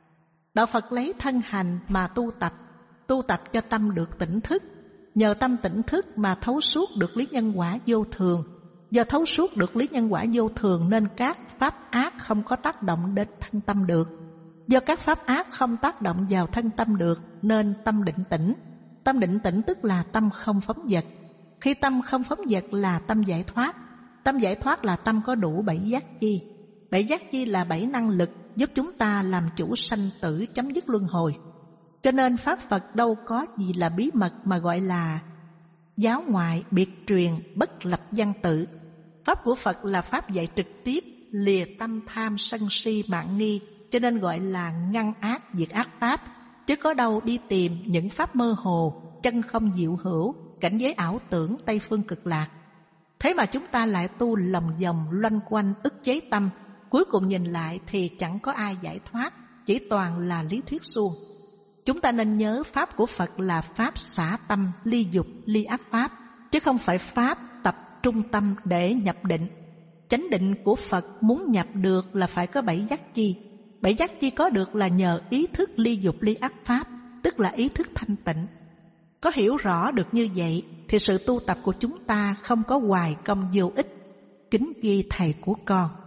Đạo Phật lấy thân hành mà tu tập, tu tập cho tâm được tỉnh thức. Nhờ tâm tỉnh thức mà thấu suốt được lý nhân quả vô thường. Do thấu suốt được lý nhân quả vô thường nên các pháp ác không có tác động đến thân tâm được. Do các pháp ác không tác động vào thân tâm được nên tâm định tĩnh. Tâm định tĩnh tức là tâm không phóng dật. Khi tâm không phóng dật là tâm giải thoát. Tâm giải thoát là tâm có đủ bảy giác chi. Bảy giác chi là bảy năng lực giúp chúng ta làm chủ sanh tử, chấm dứt luân hồi. Cho nên Pháp Phật đâu có gì là bí mật mà gọi là giáo ngoại, biệt truyền, bất lập văn tự. Pháp của Phật là Pháp dạy trực tiếp, lìa tâm tham sân si mạn nghi, cho nên gọi là ngăn ác, diệt ác Pháp. Chứ có đâu đi tìm những Pháp mơ hồ, chân không diệu hữu, cảnh giới ảo tưởng Tây Phương Cực Lạc. Thế mà chúng ta lại tu lòng vòng loanh quanh ức chế tâm, cuối cùng nhìn lại thì chẳng có ai giải thoát, chỉ toàn là lý thuyết suông. Chúng ta nên nhớ Pháp của Phật là Pháp xả tâm, ly dục, ly ác Pháp, chứ không phải Pháp tập trung tâm để nhập định. Chánh định của Phật muốn nhập được là phải có bảy giác chi. Bảy giác chi có được là nhờ ý thức ly dục, ly ác Pháp, tức là ý thức thanh tịnh. Có hiểu rõ được như vậy thì sự tu tập của chúng ta không có hoài công vô ích. Kính ghi Thầy của con.